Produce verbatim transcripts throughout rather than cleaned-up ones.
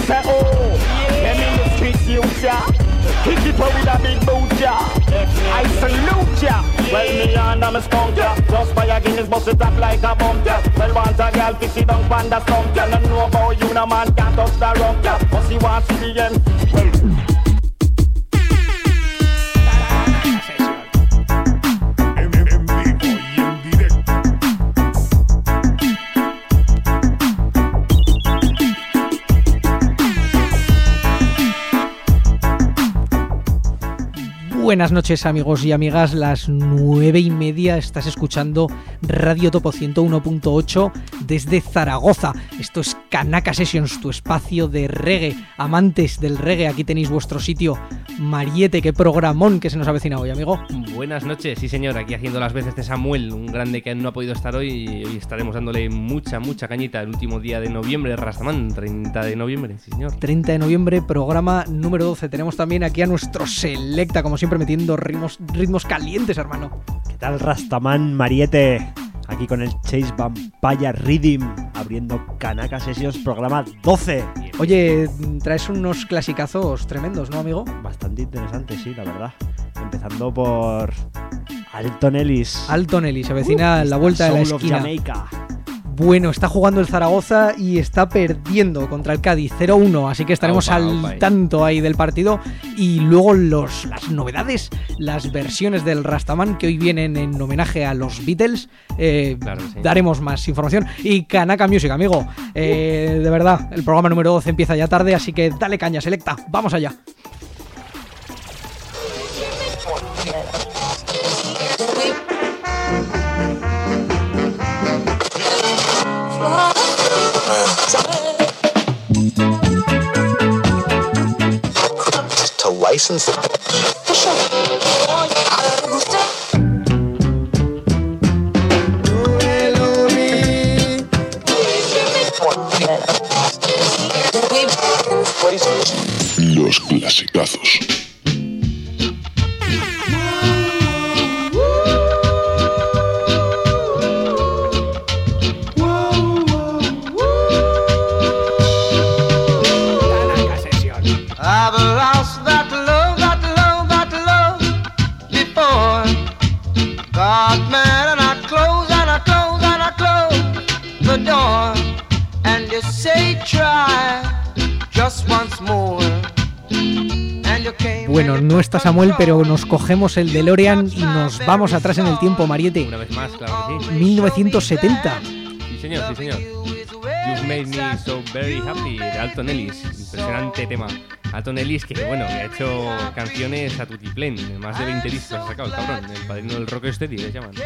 say, oh, them in the streets, you ya. Kick it up with a big boot, ya. I salute ya. Well, me and I'm a skunk, ya. Just fire Guinness, bust it up like a bump, ya. Well, want a girl, fix it down, pan the stump, ya. Don't know about you, no man can't touch the rump, ya. But she wants to see the end. Buenas noches, amigos y amigas, las nueve y media, estás escuchando Radio Topo ciento uno punto ocho desde Zaragoza. Esto es Kanaka Sessions, tu espacio de reggae. Amantes del reggae, aquí tenéis vuestro sitio. Mariette, qué programón que se nos avecina hoy, amigo. Buenas noches, sí señor, aquí haciendo las veces de Samuel, un grande que no ha podido estar hoy, y hoy estaremos dándole mucha, mucha cañita el último día de noviembre, Rastaman, treinta de noviembre, sí señor. treinta de noviembre, programa número doce. Tenemos también aquí a nuestro Selecta, como siempre metiendo ritmos, ritmos calientes, hermano. ¿Qué tal, Rastaman, Mariette? Aquí con el Chase Vampire Rhythm, abriendo Kanaka Sessions, programa doce. Oye, traes unos clasicazos tremendos, ¿no, amigo? Bastante interesante, sí, la verdad. Empezando por Alton Ellis. Alton Ellis, se avecina uh, la vuelta de la esquina. Bueno, está jugando el Zaragoza y está perdiendo contra el Cádiz cero uno, así que estaremos opa, al opa, eh. tanto ahí del partido. Y luego los, las novedades, las versiones del Rastaman que hoy vienen en homenaje a los Beatles. Eh, claro, sí. Daremos más información. Y Kanaka Music, amigo. Eh, uh. De verdad, el programa número doce empieza ya tarde, así que dale caña, Selecta. Vamos allá. To license it. Los clasicazos. Bueno, no está Samuel, pero nos cogemos el DeLorean y nos vamos atrás en el tiempo, Mariette. Una vez más, claro que sí. mil novecientos setenta. Sí, señor, sí, señor. You've Made Me So Very Happy, de Alton Ellis. Impresionante tema. Alton Ellis, que bueno, que ha hecho canciones a tutiplén. Más de veinte discos ha sacado el cabrón. El padrino del rocksteady, le llaman.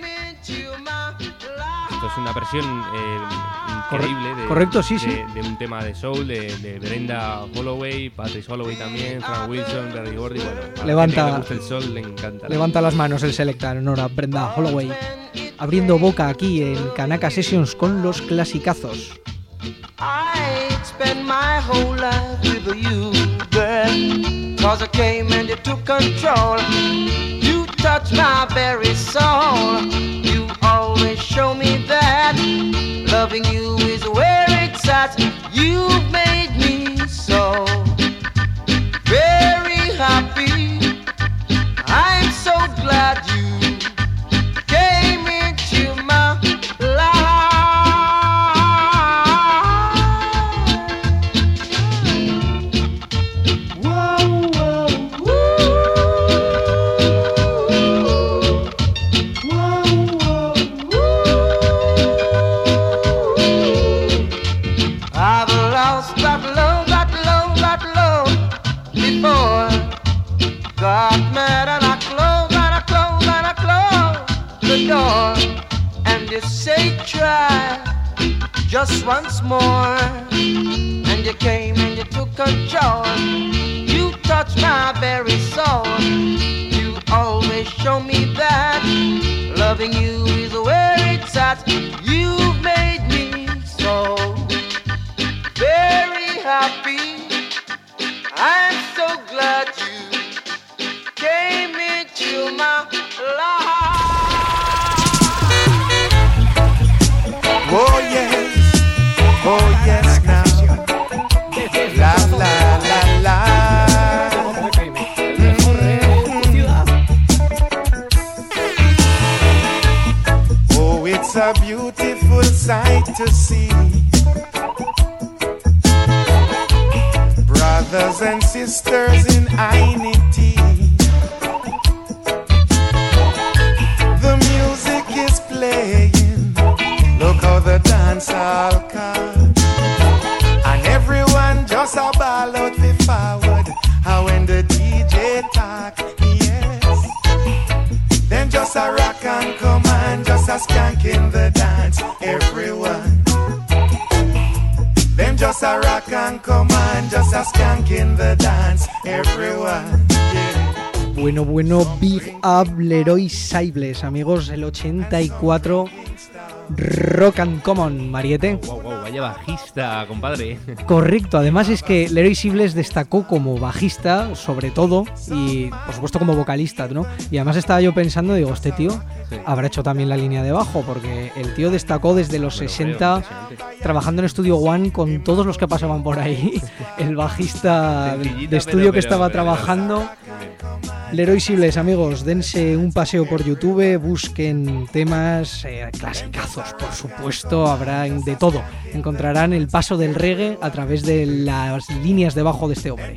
Esto es una versión eh, increíble de, Correcto, sí, de, sí. de un tema de soul de, de Brenda Holloway, Patrice Holloway también, Frank Wilson, Berry Gordy. Bueno, a levanta, la gente que le gusta el soul le encanta. Levanta las manos el Selecta en honor a Brenda Holloway. Abriendo boca aquí en Kanaka Sessions con los clasicazos. I spent my whole life with you, girl, 'cause I came and you took control. You touched my very soul. You always show me that loving you is where it's at. You've made me so very happy. I'm so glad you came into my life. Got mad and I closed and I closed and I closed the door. And you say try just once more. And you came and you took control. You touched my very soul. You always show me that loving you is where it's at. You've made me so very happy. I'm so glad you came into my life. Oh yes, oh yes now. a beautiful sight to see. Brothers and sisters in unity. The music is playing. Look how the dance all come. And everyone just a ball out the forward. How when the D J talk, yes. Then just a rock and come on, just a skank in the dance, everyone. Them just a rock and come on, just a skank in the dance, everyone. Yeah. Bueno, bueno, Big Up Leroy Sibbles, amigos, el ochenta y cuatro. Rock and Common, Mariette. Wow, wow, vaya bajista, compadre. Correcto, además es que Leroy Sibbles destacó como bajista, sobre todo, y por supuesto como vocalista, ¿no? Y además estaba yo pensando, digo, este tío sí. habrá hecho también la línea de bajo, porque el tío destacó desde los bueno, sesenta, trabajando en Studio One con todos los que pasaban por ahí. El bajista de estudio pero, que estaba pero, trabajando. Pero, Leroy Sibbles, amigos, dense un paseo por YouTube, busquen temas, eh, clasicazos, por supuesto, habrá de todo. Encontrarán el paso del reggae a través de las líneas de bajo de este hombre.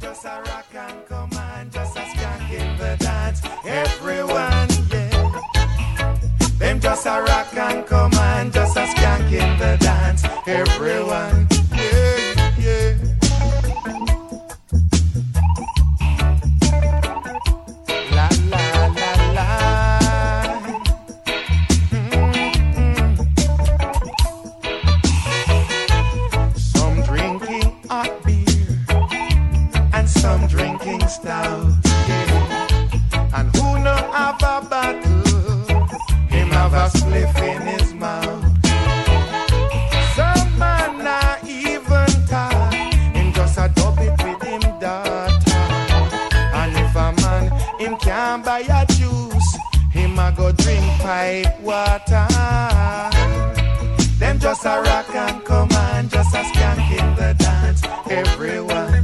Stout, yeah. And who no have a bottle, him have a spliff in his mouth. Some man not even talk, him just a dub it with him daughter. And if a man him can't buy a juice, him a go drink pipe water. Them just a rock and come on, just a skank in the dance, everyone.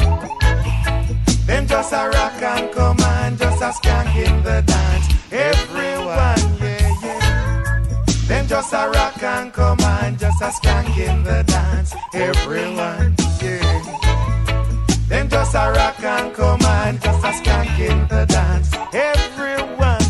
Them just a rock and come on, just a skank in the dance, everyone, yeah, yeah. Them just a rock and come on, just a skank in the dance, everyone, yeah. Them just a rock and come on, just a skank in the dance, everyone,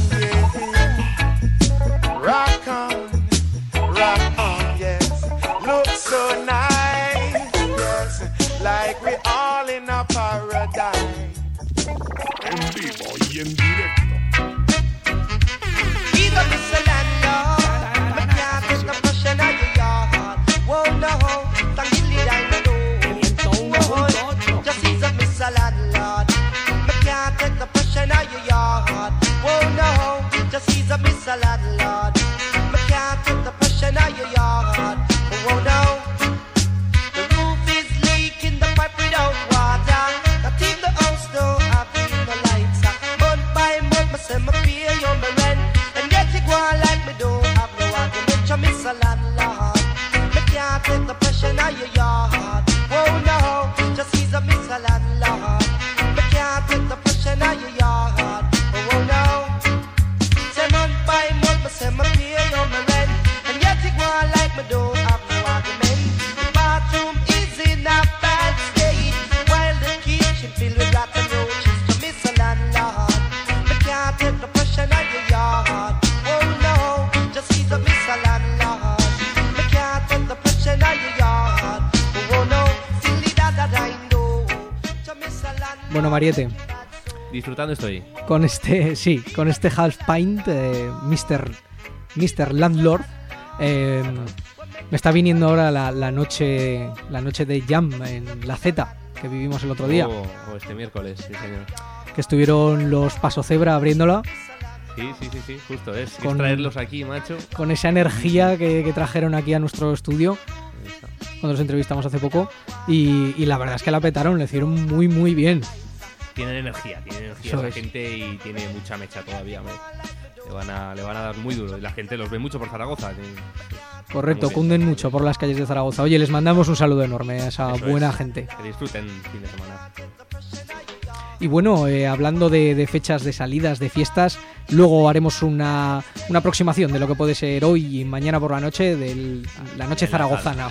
yeah. Rock on, rock on, yes. Look so nice, yes. Like we all in a paradise. En vivo y en directo. Either miss a landlord, but can't take the pressure out your yard. Whoa, no, tranquility I know. Just either miss a landlord, but can't take the pressure out your yard. Whoa, no, just either miss a landlord, but can't take the pressure out your yard. Whoa, no, the roof is leaking, the pipe without water. Not in the house, no. Say me pay you my rent, and yet you go on like me don't have no argument. You miss a landlord, me can't take the pressure out your yard. Oh no, just he's a miss a landlord, me can't take the pressure out your yard. Oh no, say month by month, me say me pay you my rent, and yet you go on like me don't have no argument. The bathroom is in a bad state, while the kitchen filled with rats and roaches. You miss a landlord. Can't take the pressure out your yard. Oh no, just he's a miss a landlord. Me can't take the pressure out your yard. Oh no, silly that that I know. Bueno, Mariette. Disfrutando estoy. Con este, sí, con este half pint, eh, mister mister Landlord. Eh, me está viniendo ahora la, la noche, la noche de Jam en la Z que vivimos el otro día. O oh, oh, este miércoles, sí señor. Que estuvieron los Paso Cebra abriéndola. Sí, sí, sí, sí, justo, es, con, es traerlos aquí, macho. Con esa energía que, que trajeron aquí a nuestro estudio, cuando los entrevistamos hace poco. Y, y la verdad es que la petaron, le hicieron muy, muy bien. Tienen energía, tienen energía Eso la es. gente y tiene mucha mecha todavía, hombre. Le van a, le van a dar muy duro y la gente los ve mucho por Zaragoza. Que, Correcto, cunden mucho por las calles de Zaragoza. Oye, les mandamos un saludo enorme a esa Eso buena es. gente. Que disfruten fin de semana. Y bueno, eh, hablando de, de fechas de salidas, de fiestas, luego haremos una, una aproximación de lo que puede ser hoy y mañana por la noche, de la noche zaragozana.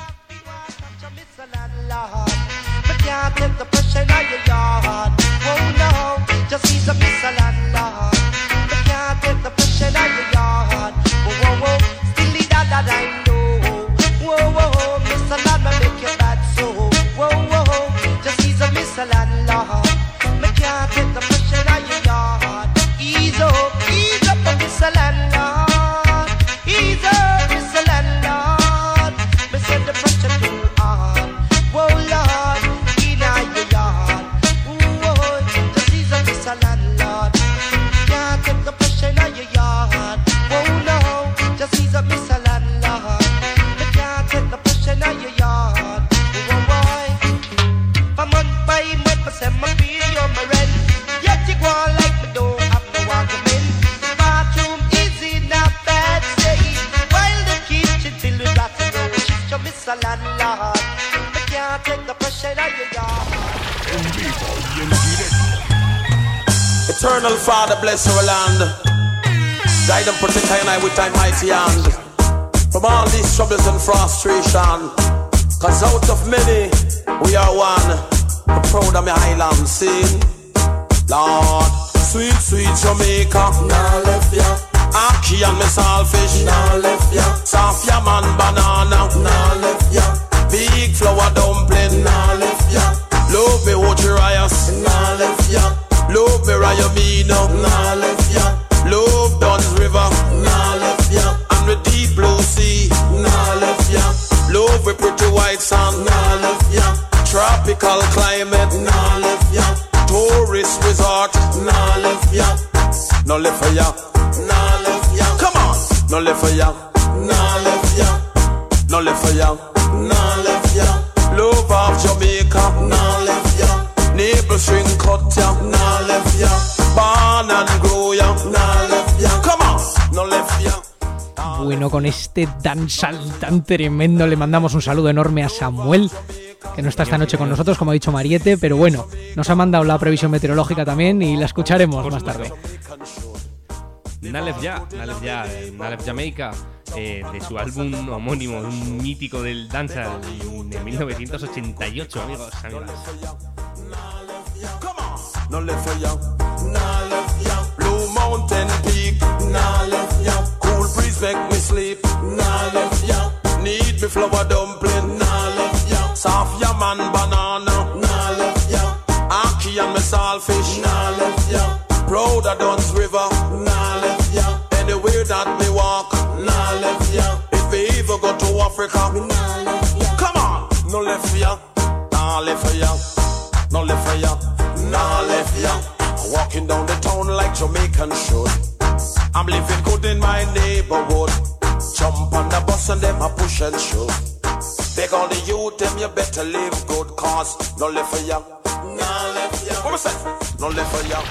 Eternal Father, bless our land. Guide and protect I and I with thy mighty hand from all these troubles and frustration. Cause out of many, we are one. I'm proud of my highland scene. Lord, sweet, sweet Jamaica, nah left ya. Aki and me saltfish, nah left ya. Safia man banana, nah left ya. Big flour dumpling, nah left ya. Love me Ochi Rias, nah left ya. Love me Rayamino, nah left ya. Love Duns River, nah left ya. And the deep blue sea, nah left ya. Love with pretty white sand, nah left ya. Tropical climate, nah left ya. Tourist resort, nah left ya. No left for ya, nah left ya. Come on, no left for ya, nah left ya. No left for ya, nah left ya. Love of Jamaica, nah left ya. Neighbor string cut ya, nah left ya. Born and grow ya, nah left ya. Come on, no left ya. Bueno, con este dancehall tan tremendo le mandamos un saludo enorme a Samuel, que no está esta noche con nosotros, como ha dicho Mariette, pero bueno, nos ha mandado la previsión meteorológica también y la escucharemos más tarde. Nalef Ya, Nalef Ya, Nalef Jamaica, eh, de su álbum homónimo, un mítico del dancehall de mil novecientos ochenta y ocho, amigos, amigas. No left for ya, nah left ya. Blue Mountain Peak, nah left ya. Cool breeze make me sleep, nah left ya. Need me flour dumpling, nah left ya. Soft yam and banana, nah left ya. Aki and me saltfish, nah left ya. Proud of Duns River, nah left ya. Anywhere that me walk, nah left ya. If we ever go to Africa, nah left ya. Come on, no left for ya, nah left for ya. No left for ya, nah left ya. Walking down the town like Jamaican should. I'm living good in my neighborhood. Jump on the bus and them a push and shove. Beg all the youth, them you better live good. Cause no left for ya, nah left ya. What was that? No left for ya.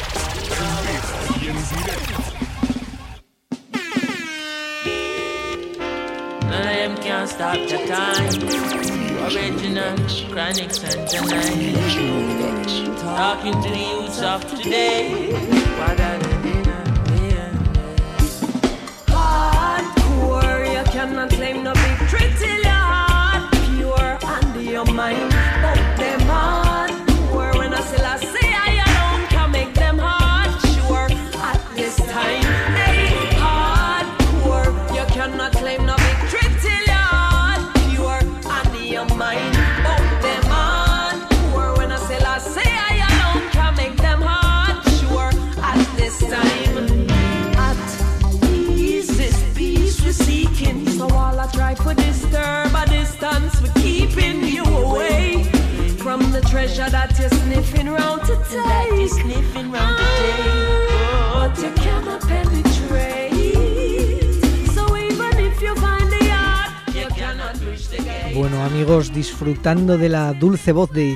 None of them can't stop the time. Original, Chronics and Janine. Talking to the youths of today. What are they doing? Hardcore, you cannot claim no victory till your heart pure under your mind. But them hardcore, when I say I say I alone can make them hard sure at this time. Hey, hardcore, you cannot claim no victory till your heart pure under your mind. But them hardcore, when I say I say I alone can make them hard sure at this time. At ease, this peace we're seeking. So all I try for disturb a distance, we're keeping you away from the treasure that you're sniffing round to take. That you're sniffing round to take. But you cannot penetrate. So even if you find the art, you cannot reach the gate. Bueno, amigos, disfrutando de la dulce voz de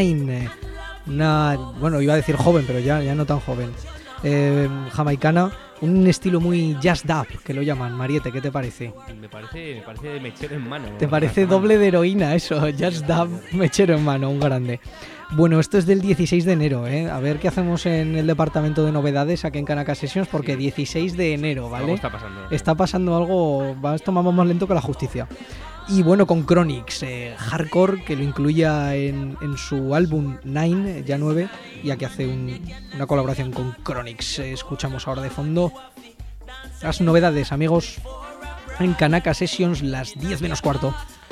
Janine, una, bueno, iba a decir joven, pero ya, ya no tan joven, eh, jamaicana, Un estilo muy jazz dub, que lo llaman. Mariette, ¿qué te parece? Me parece, me parece de mechero en mano. ¿Te parece doble de heroína eso? Jazz dub, mechero en mano, un grande. Bueno, esto es del dieciséis de enero, ¿eh? A ver qué hacemos en el departamento de novedades aquí en Kanaka Sessions, porque sí. dieciséis de enero, ¿vale? Algo está pasando. ¿no? Está pasando algo, va, esto vamos más lento que la justicia. Y bueno, con Chronix, eh, hardcore, que lo incluía en, en su álbum Nine, ya nueve, y aquí hace un, una colaboración con Chronix. Eh, escuchamos ahora de fondo las novedades, amigos, en Kanaka Sessions, las diez menos cuarto.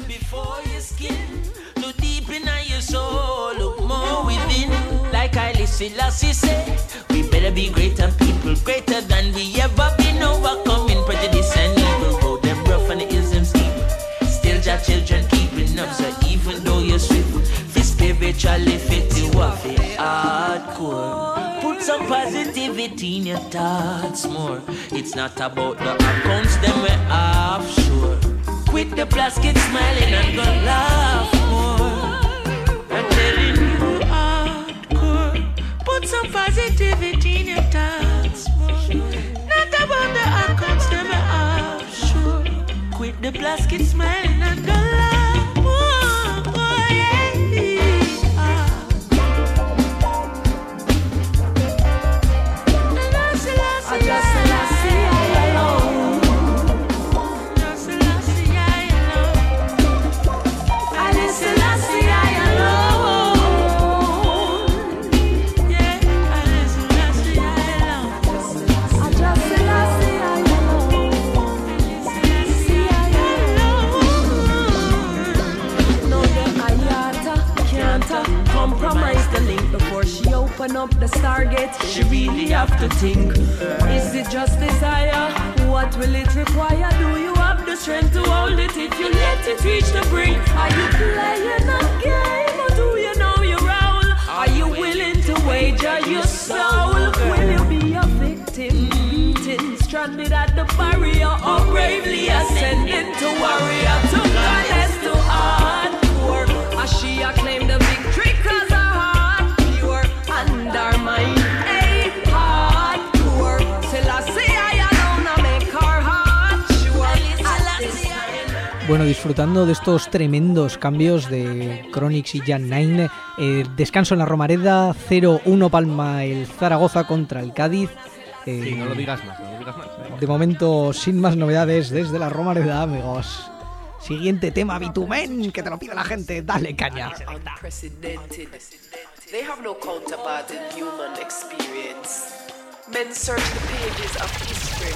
Like Haile Selassie said, we better be greater people, greater than we ever been, overcoming prejudice and evil. Road them rough and the hills them steep. Still your children keeping up, so even though you're swift, for spiritually fit, you are fit hardcore. Put some positivity in your thoughts more. It's not about the accounts, them we're offshore. Quit the plastic smiling and go laugh more. I'm telling you. Put some positivity in your thoughts more. Not about the outcomes, them are offshore. Quit the plastic smiling and go laugh more. Oh, yeah. I just Selassie, I alone. Just Selassie, I alone. I just Selassie, I alone. Compromise the link before she open up the Stargate. She really have to think. Is it just desire? What will it require? Do you have the strength to hold it if you let it reach the brink? Are you playing a game or do you know your role? Are you willing to wager your soul? Will you be a victim, beaten, stranded at the barrier, or bravely ascending to warrior, to goddess, to hardcore? As she acclaimed the victory cause her heart pure and her mind a hardcore. Selassie I alone I make her heart sure. Bueno, disfrutando de estos tremendos cambios de Chronix y Jan Nine. Eh, descanso en la Romareda, cero uno palma el Zaragoza contra el Cádiz. Eh, sí, no lo digas más, no lo digas más. ¿eh? De momento, sin más novedades desde la Romareda, amigos. Siguiente tema, Bitumen, que te lo pide la gente. Dale caña. They have no counterpart in human experience. Men search the pages of history.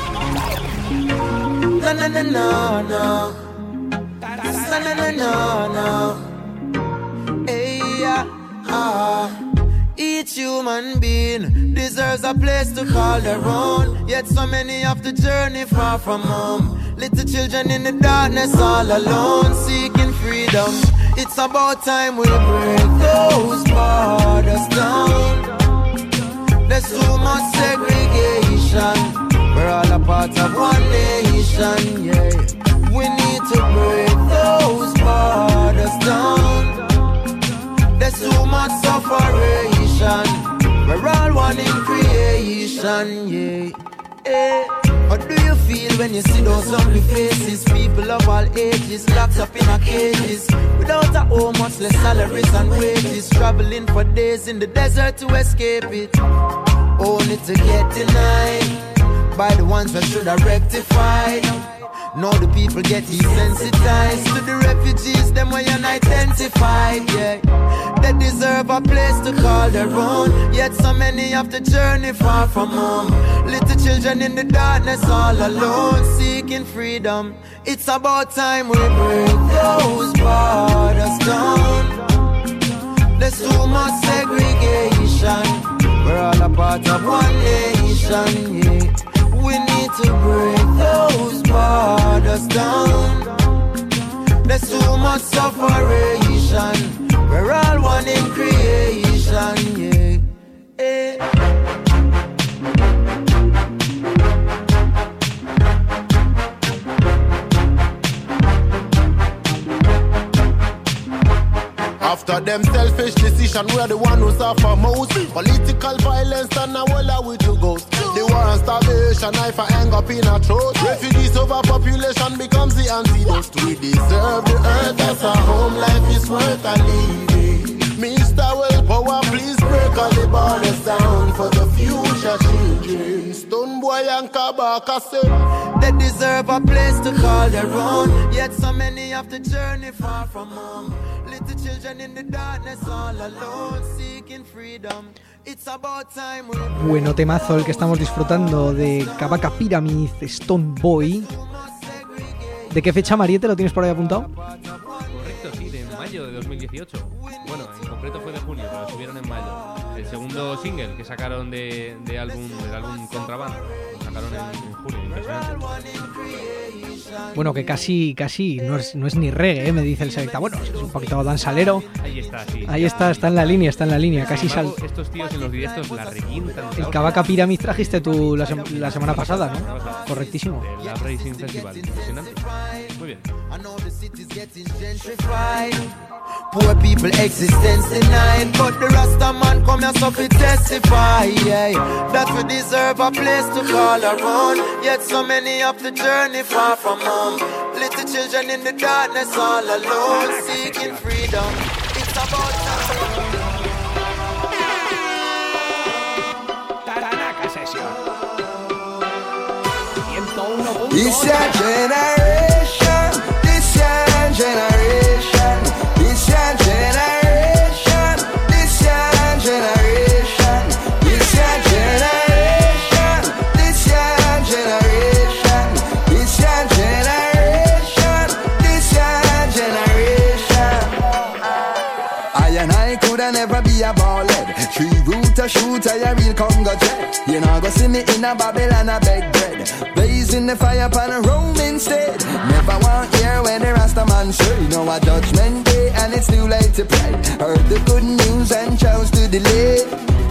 No, no, no, no, no. No, no, no, no, no. Hey, yeah, ah. Each human being deserves a place to call their own. Yet so many have to journey far from home. Little children in the darkness all alone, seeking freedom. It's about time we break those borders down. There's too much segregation. We're all a part of one nation, yeah. We need to break those borders down. There's too much separation. We're all one in creation, yeah. Hey. How do you feel when you see those hungry faces? People of all ages locked up in a cages, without a home, much less salaries and wages, traveling for days in the desert to escape it, only to get denied by the ones that should have rectified. Now the people get desensitized to the refugees, them way unidentified, yeah. They deserve a place to call their own, yet so many have to journey far from home. Little children in the darkness all alone, seeking freedom. It's about time we break those borders down. There's too much segregation. We're all a part of one nation, yeah. We need to break those borders down. There's too much separation. We're all one in creation, yeah. Hey. After them selfish decision, we're the one who suffer most. Political violence and now all we to go. With the war and starvation, knife and hang up in a throat. Refugees overpopulation becomes the antidote. We deserve the earth as a home, life is worth a living. Mister Willpower, please break all the borders down for the future children. Stone Boy and Kabaka say they deserve a place to call their own. Yet so many have to journey far from home. Little children in the darkness all alone, seeking freedom. It's about time we... Bueno temazo el que estamos disfrutando de Kabaka Pyramid, Stone Boy. ¿De qué fecha, Mariette, lo tienes por ahí apuntado? Correcto, sí, de mayo de dos mil dieciocho. Bueno, en concreto fue de junio, pero lo subieron en mayo. El segundo single que sacaron de, de álbum, del álbum Contraband, lo sacaron en, en junio, impresionante. Bueno, que casi, casi no es, no es ni reggae, ¿eh? Me dice el Selecta. Bueno, es un poquito danzalero. Ahí está, sí. Ahí está, está en la línea, está en la línea, casi sal. Estos tíos en los directos la requintan. El Kabaka Pyramid trajiste tú la, sem la semana pasada, ¿no? Correctísimo. El Love Racing Festival, impresionante. Muy bien. Poor people existence denied, but the Rasta man come here so fi testify, yeah. That we deserve a place to call our own. Yet so many have to journey far from home. Little children in the darkness all alone, seeking freedom. It's about time. Kanaka Session. This your generation, this your generation, this your generation, this your generation, this your generation, this your generation, this your generation, this your generation. I and I coulda never be a ballhead. Tree rooter shooter, a real Congo jet. You know go see me in a Babylon a beg bread. Blazing the fire upon a roam instead. Never want hear when the Rasta man say, you know a judgment day and it's too late to pray. Heard the good news and chose to delay.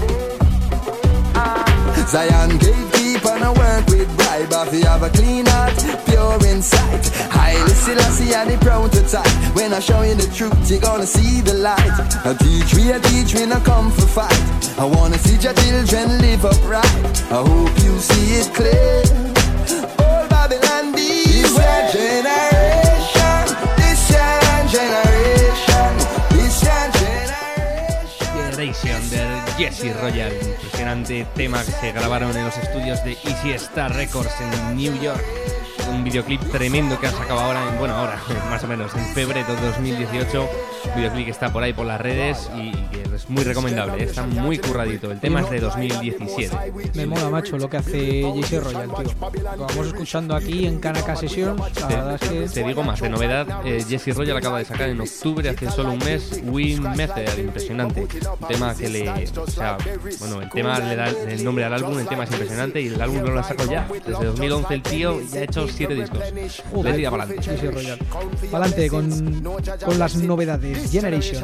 Zion gatekeeper no work with bribe. If you have a clean heart, pure inside. Haile Selassie and the prototype. When I show you the truth, you're gonna see the light. I teach me, I teach me, no come for fight. I wanna see your children live upright. I hope you see it clear. All Babylon this your generation, this your generation, this your generation. Generation de Jesse Royal, impresionante tema que se grabaron en los estudios de Easy Star Records en New York. Un videoclip tremendo que han sacado ahora, en, bueno, ahora más o menos en febrero de dos mil dieciocho. Un videoclip que está por ahí por las redes y que es muy recomendable, está muy curradito. El tema es de dos mil diecisiete. Me mola, macho, lo que hace Jesse Royal, tío. Lo vamos escuchando aquí en Kanaka Session. La te, verdad es que... te digo más, de novedad, eh, Jesse Royal acaba de sacar en octubre, hace solo un mes, Win Method, impresionante. Un tema que le... O sea, bueno, el tema le da el nombre al álbum, el tema es impresionante y el álbum no lo ha sacado ya. Desde dos mil once el tío ya ha hecho siete discos. Le tira para adelante. Jesse Royal. Para adelante con, con las novedades. Generation.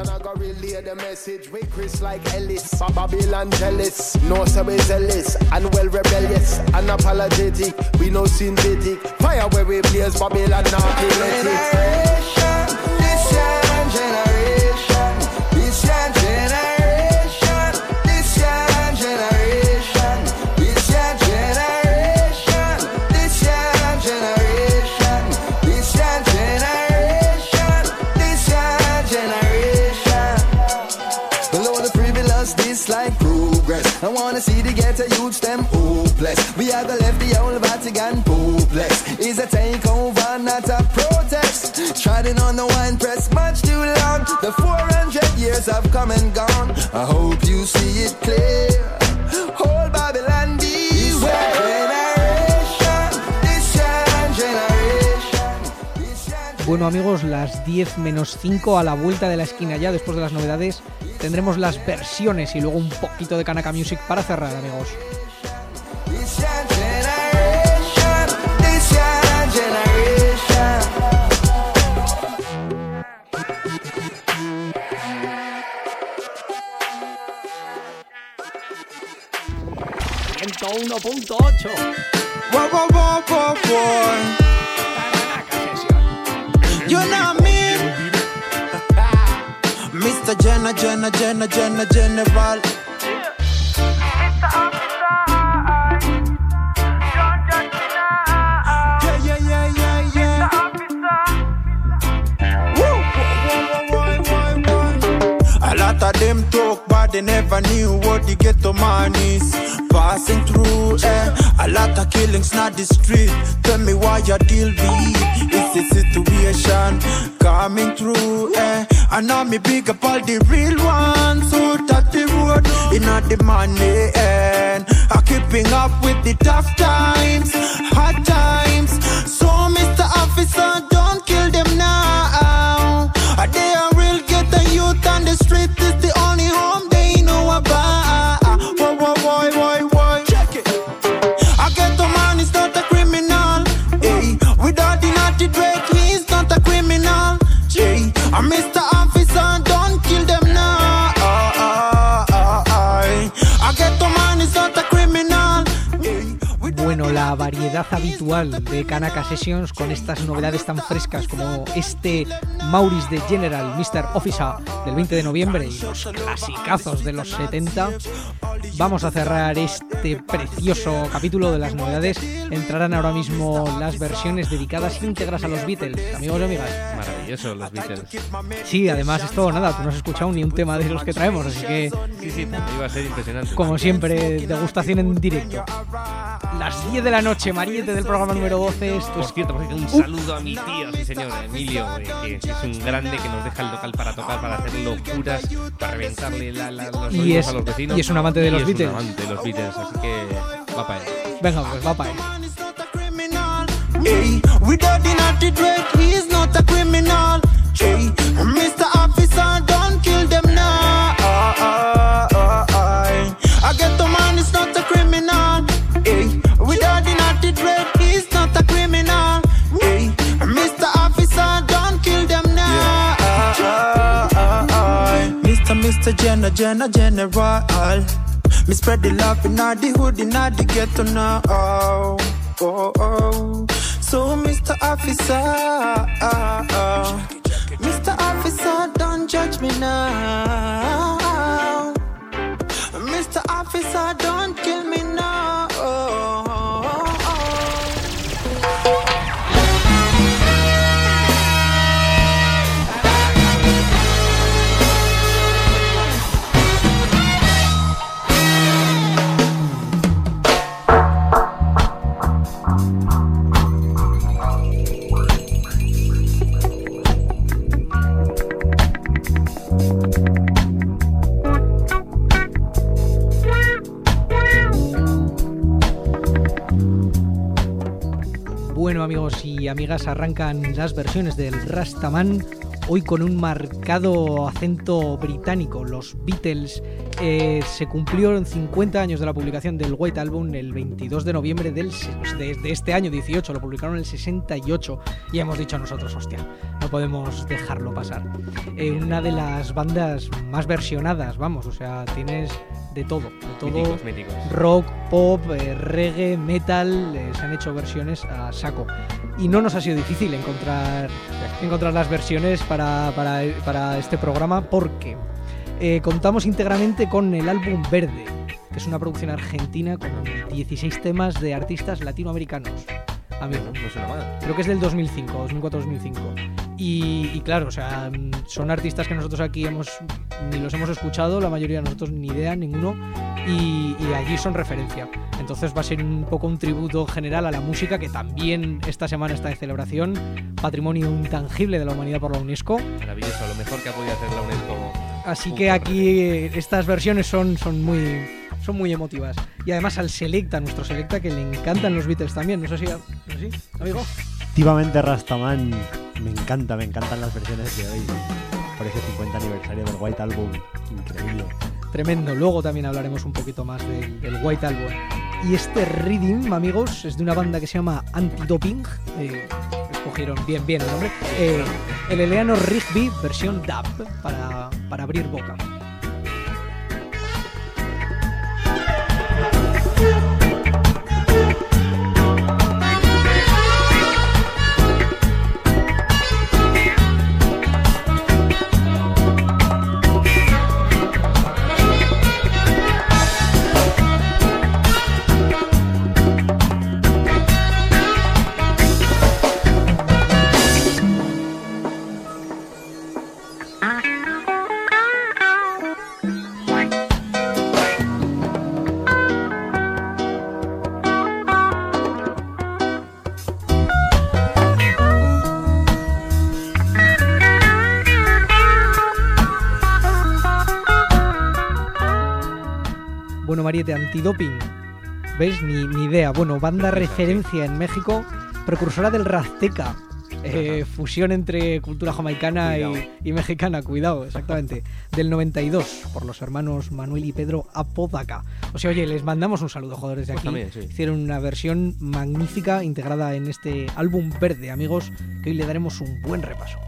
Babylon jealous, no so we zealous and well rebellious, unapologetic, we no synthetic. Fire where we blaze, Babylon not let it. This your generation, this your generation, this your generation, this your generation, this your generation, this your generation, this your generation. Below the frivolous, this like progress. I wanna see the ghetto youths them hopeless. We are the left the old Vatican hopeless. Is a takeover, not a protest. Treading on the wine press much too long. The four hundred years have come and gone. I hope you see it clear. Whole Babylon this generation, this generation. Bueno, amigos, las diez menos cinco a la vuelta de la esquina ya, después de las novedades, tendremos las versiones y luego un poquito de Kanaka Music para cerrar, amigos. ciento uno punto ocho. Wow, wow, wow, wow, wow. You know me, Mister Jenna, Jenna, Jenna, Jenna, General. lot of them talk, but they never knew what the ghetto man is passing through. Eh? A lot of killings, not the street. Tell me why you deal with it's the situation coming through. Eh? And now me big up all the real ones who touch the road in all the money and are keeping up with the tough times, hard times. So Mister Officer, don't kill them now. They are real ghetto youth on the street is the only home they know about. Why, why, why, why, why? Check it. A ghetto man is not a criminal. Hey, without the naughty Drake, he's not a criminal. Hey, a Mister Officer, don't kill them now. A ghetto man is not a criminal. Bueno, la variedad habitual de Kanaka Sessions con estas novedades tan frescas como este Maurice de General, mister Officer del veinte de noviembre y los clasicazos de los setenta. Vamos a cerrar este precioso capítulo de las novedades. Entrarán ahora mismo las versiones dedicadas íntegras a los Beatles, amigos y amigas. Maravilloso, los Beatles. Sí, además esto, nada, tú no has escuchado ni un tema de los que traemos, así que... Sí, sí, iba a ser impresionante. Como siempre, degustación en directo. Las diez de la noche, Mariette del programa número doce. Esto Por es... cierto, un uh. saludo a mi tío, sí señor, Emilio, eh, que es un grande que nos deja el local para tocar, para hacer locuras, para reventarle la, la, los y oídos es, a los vecinos. Y es un amante de y los es Beatles. Un amante de los Beatles, así que va para él. Venga, pues va para él. Hey, without the naughty Drake, he's not a criminal. Hey, Mister Officer, don't kill them now. Uh, uh, uh, uh. I get the man is not a criminal. Hey, without the naughty Drake, he's not a criminal. Hey, Mister Officer, don't kill them now. Uh, uh, uh, uh. Mister Mister Jenna Jenna General. Me spread the love in all the hood in all the ghetto now. Oh, oh, oh. So Mister Officer, uh, uh. Mister Officer, don't judge me now. Mister Officer, don't kill me now. Oh, oh, oh. Bueno, amigos y amigas, arrancan las versiones del Rastaman, hoy con un marcado acento británico. Los Beatles eh, se cumplieron cincuenta años de la publicación del White Album el veintidós de noviembre del, de, de este año dieciocho, lo publicaron en el sesenta y ocho y hemos dicho nosotros, hostia, no podemos dejarlo pasar. Eh, una de las bandas más versionadas, vamos, o sea, tienes de todo, de todo, míticos, míticos. Rock, pop, eh, reggae, metal, eh, se han hecho versiones a saco. Y no nos ha sido difícil encontrar, encontrar las versiones para, para, para este programa porque eh, contamos íntegramente con el álbum Verde, que es una producción argentina con dieciséis temas de artistas latinoamericanos. Amigo, no suena mal. Creo que es del dos mil cinco, dos mil cuatro dos mil cinco. Y, y claro, o sea, son artistas que nosotros aquí hemos ni los hemos escuchado, la mayoría de nosotros ni idea, ninguno, y, y allí son referencia. Entonces va a ser un poco un tributo general a la música, que también esta semana está de celebración, patrimonio intangible de la humanidad por la UNESCO. Maravilloso, lo mejor que ha podido hacer la UNESCO. Así que aquí estas versiones son, son muy... son muy emotivas. Y además al Selecta, nuestro Selecta, que le encantan los Beatles también. No sé si, ¿no sé si amigo? Efectivamente, Rastaman, me encanta, me encantan las versiones de hoy. Por ese cincuenta aniversario del White Album. Increíble. Tremendo. Luego también hablaremos un poquito más del, del White Album. Y este Rhythm, amigos, es de una banda que se llama Antidoping. Eh, escogieron bien, bien el nombre. Eh, el Eleanor Rigby, versión dub, para, para abrir boca. Bueno, Mariette, antidoping. ¿Ves? Ni, ni idea. Bueno, banda referencia en México, precursora del Razteca. Eh, fusión entre cultura jamaicana y, y mexicana, cuidado, exactamente. Del noventa y dos, por los hermanos Manuel y Pedro Apodaca. O sea, oye, les mandamos un saludo, joder, desde aquí. Pues también, sí. Hicieron una versión magnífica integrada en este álbum verde, amigos, que hoy le daremos un buen repaso.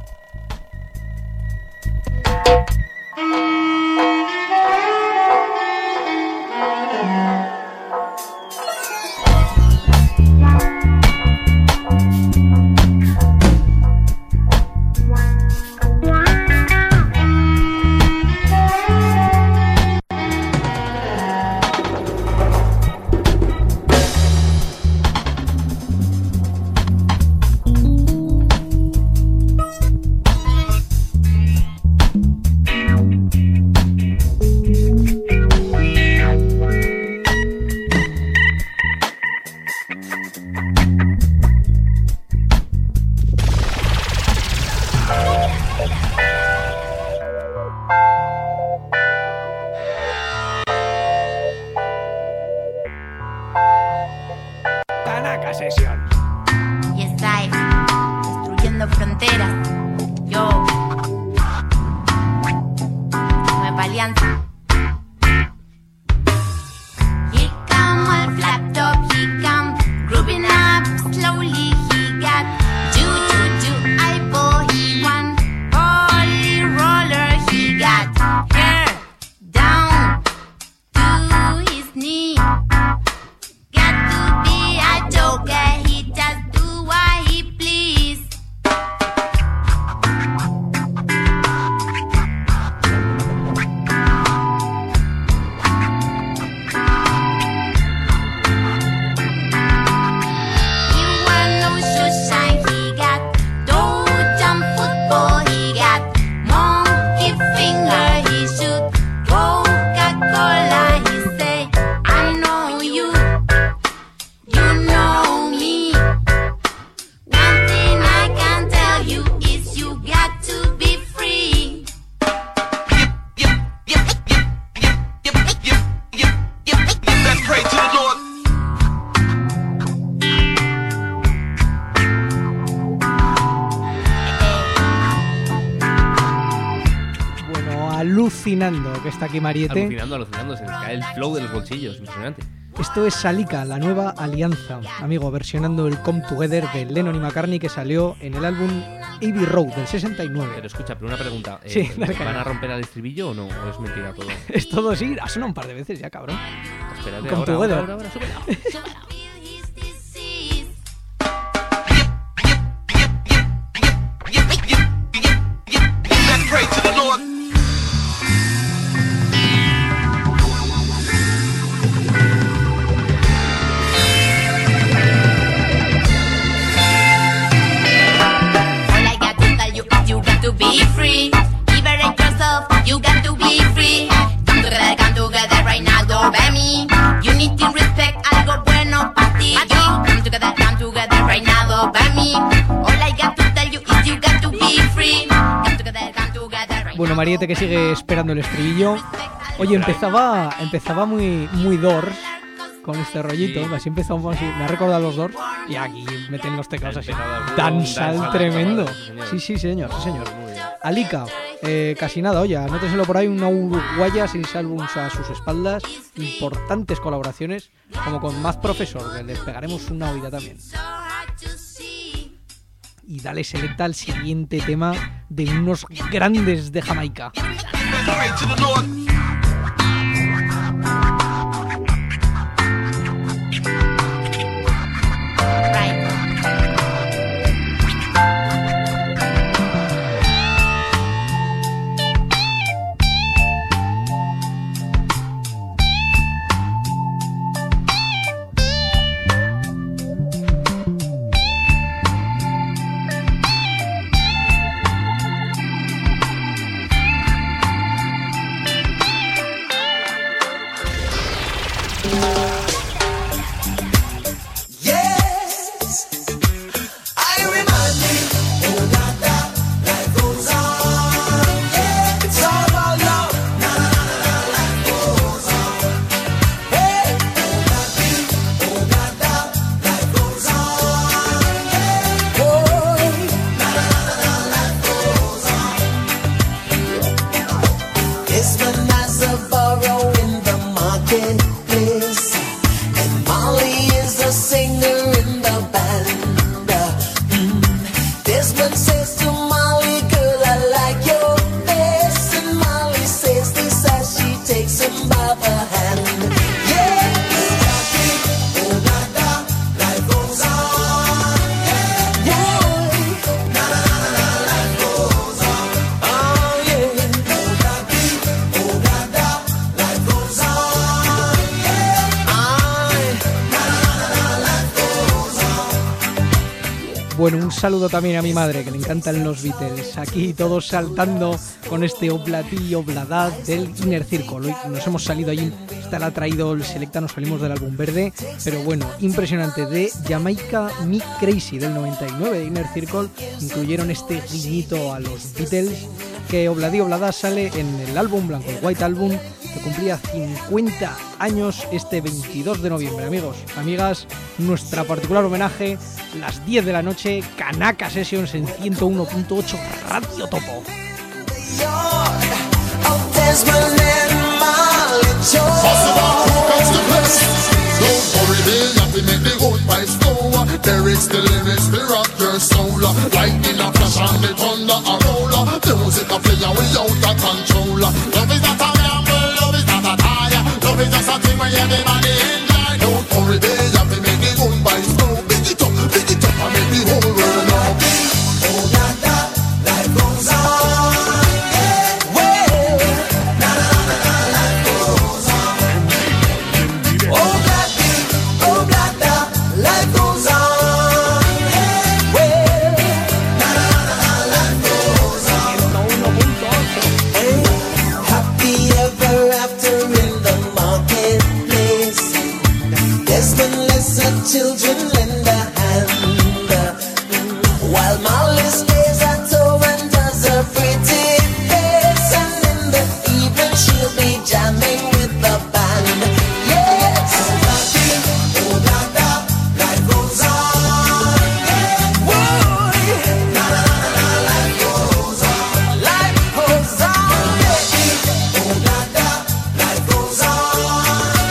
Alucinando, que está aquí Mariette. Alucinando, alucinando, se les cae el flow de los bolsillos, impresionante. Esto es Salika, la nueva alianza, amigo, versionando el Come Together de Lennon y McCartney que salió en el álbum Abbey Road del sesenta y nueve. Pero escucha, pero una pregunta, eh, sí, ¿van cara. a romper al estribillo o no? ¿O es mentira todo? Es todo sí, ha sonado un par de veces ya, cabrón. Espérate, Come ahora, Together. ahora, ahora, ahora, súbela, súbela. Be free, liberate yourself, you got to be free. Come together, come together right now, don't be me. Unity, respect, algo bueno para ti. Come together, come together right now, don't be me. All I got to tell you is you got to be free. Come together, come together right now. Bueno, Mariette que sigue esperando el estribillo. Oye, empezaba, empezaba muy, muy Doors con este rollito, sí. Así empezamos así, me ha recordado los Doors y aquí meten los teclados así, dancehall tremendo. Sí, sí, señor, sí, señor. Alika, eh, casi nada, oye, anótenselo por ahí, una uruguaya, seis álbumes a sus espaldas, importantes colaboraciones, como con Math Professor, que les pegaremos una oída también. Y dale selecta al siguiente tema de unos grandes de Jamaica. Bueno, un saludo también a mi madre, que le encantan los Beatles. Aquí todos saltando con este Oblati Obladad del Inner Circle. Hoy nos hemos salido allí, esta la ha traído el Selecta, nos salimos del álbum verde. Pero bueno, impresionante, de Jamaica Me Crazy del noventa y nueve de Inner Circle. Incluyeron este guiñito a los Beatles, que Obladi Oblada sale en el álbum blanco, el White Album, que cumplía cincuenta años este veintidós de noviembre. Amigos, amigas, nuestra particular homenaje, las diez de la noche, Kanaka Sessions en ciento uno punto ocho Radio Topo. Lyrics, the lyrics, the rock your soul. Lightning a flash and the thunder a roll. The music a play without a control. Love is not a gamble, love is not a tire. Love is just a thing where everybody enjoy. Don't worry, they have to make it go by slow. Big it up, big it up and make the whole world know. Oh, da da, life goes on. Yeah, well, na na na na, life goes on. Oh, da da, oh, da da, life goes on. Children lend a hand while Molly stays at home and does her pretty face, and in the evening she'll be jamming with the band. Yes, oh da da, life goes on. Whoa, na na na na, life goes on, life goes on. Oh da da, life goes on.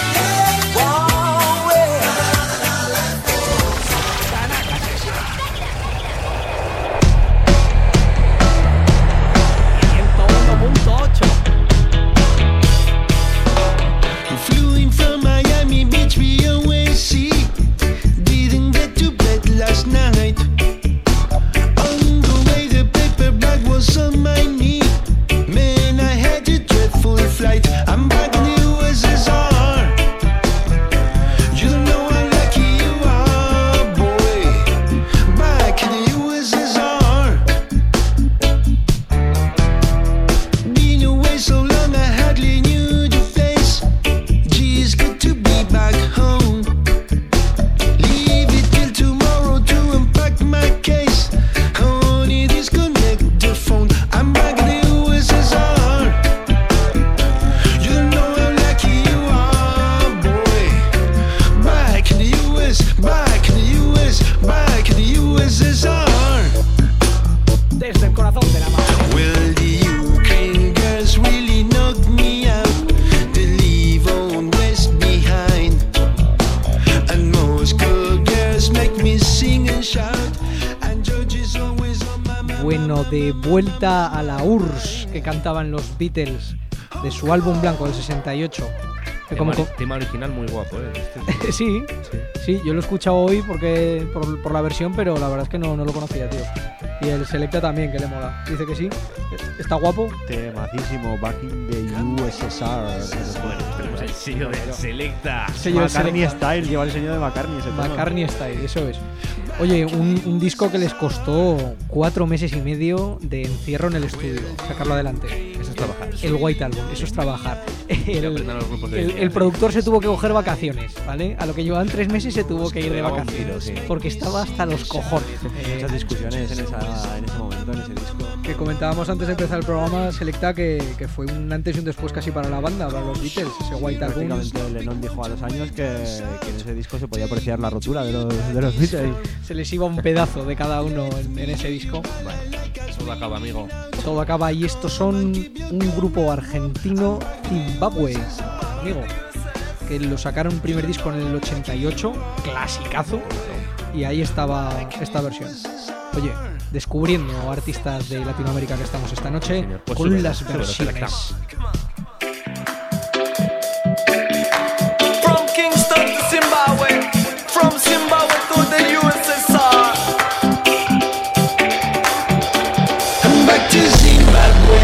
De vuelta a la U R S S que cantaban los Beatles de su álbum blanco del sesenta y ocho. Tema, como... tema original muy guapo, ¿eh? Este... sí, sí, sí, yo lo he escuchado hoy porque por, por la versión, pero la verdad es que no, no lo conocía, tío. Y el Selecta también, que le mola. Dice que sí. ¿Está guapo? Temacísimo, Back in the U S S R. Bueno, tenemos el sello del Selecta. Sello McCartney del Style, lleva el sello de McCartney. Ese McCartney tema. Style, eso es. Oye, un, un disco que les costó cuatro meses y medio de encierro en el estudio, sacarlo adelante. Eso es trabajar. El White Album, eso es trabajar. El, el, el productor se tuvo que coger vacaciones, ¿vale? A lo que llevaban tres meses se tuvo que ir de vacaciones, sí. Porque estaba hasta los cojones. Muchas discusiones en, esa, en ese momento, en ese disco. Que comentábamos antes de empezar el programa, Selecta, que, que fue un antes y un después casi para la banda, para los Beatles, ese White Album. Prácticamente Lennon dijo a los años que, que en ese disco se podía apreciar la rotura de los, de los Beatles. Se les iba un pedazo de cada uno en, en ese disco. Bueno, todo acaba, amigo. Todo acaba, y estos son un grupo argentino, Zimbabue, amigo, que lo sacaron un primer disco en el ochenta y ocho, clasicazo, y ahí estaba esta versión. Oye, descubriendo artistas de Latinoamérica que estamos esta noche, señor, pues con las versiones. From Kingston to Zimbabwe, from Zimbabwe to the U S S R. I'm back to Zimbabwe.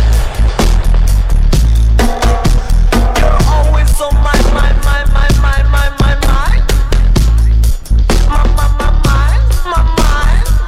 You're always on my, my, my, my, my, my, my, my. My, my, my, my, my, my.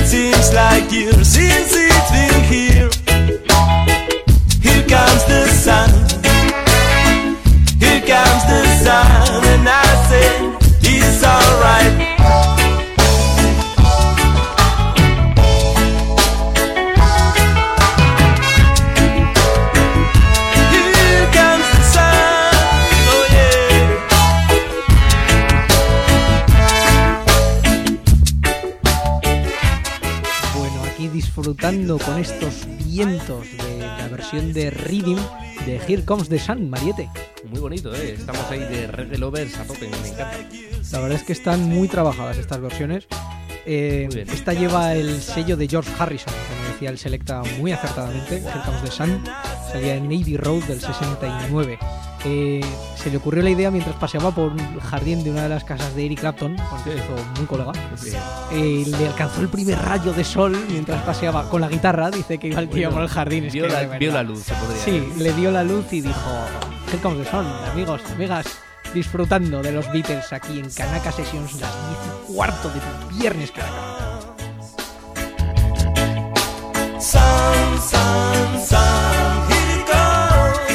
seems like years since it's been here. Here comes the sun. Here comes the sun, and I say it's alright. Disfrutando con estos vientos de la versión de Rhythm de Here Comes the Sun, Mariette. Muy bonito, ¿eh? Estamos ahí de reggae lovers a tope, me encanta. La verdad es que están muy trabajadas estas versiones. Eh, esta lleva el sello de George Harrison, como decía el Selecta muy acertadamente. Here Comes the Sun salía en Navy Road del sesenta y nueve. Eh, se le ocurrió la idea mientras paseaba por un jardín de una de las casas de Eric Clapton, con que hizo muy colega. Eh, le alcanzó el primer rayo de sol mientras paseaba con la guitarra. Dice que iba el tío por el jardín. Es vio, que la, vio la luz, se podría Sí, decir. le dio la luz y dijo: Here Comes the Sun, amigos, amigas, disfrutando de los Beatles aquí en Kanaka Sessions, las diez y cuarto de tu viernes, Caracas. Sun, sun, sun, here it comes.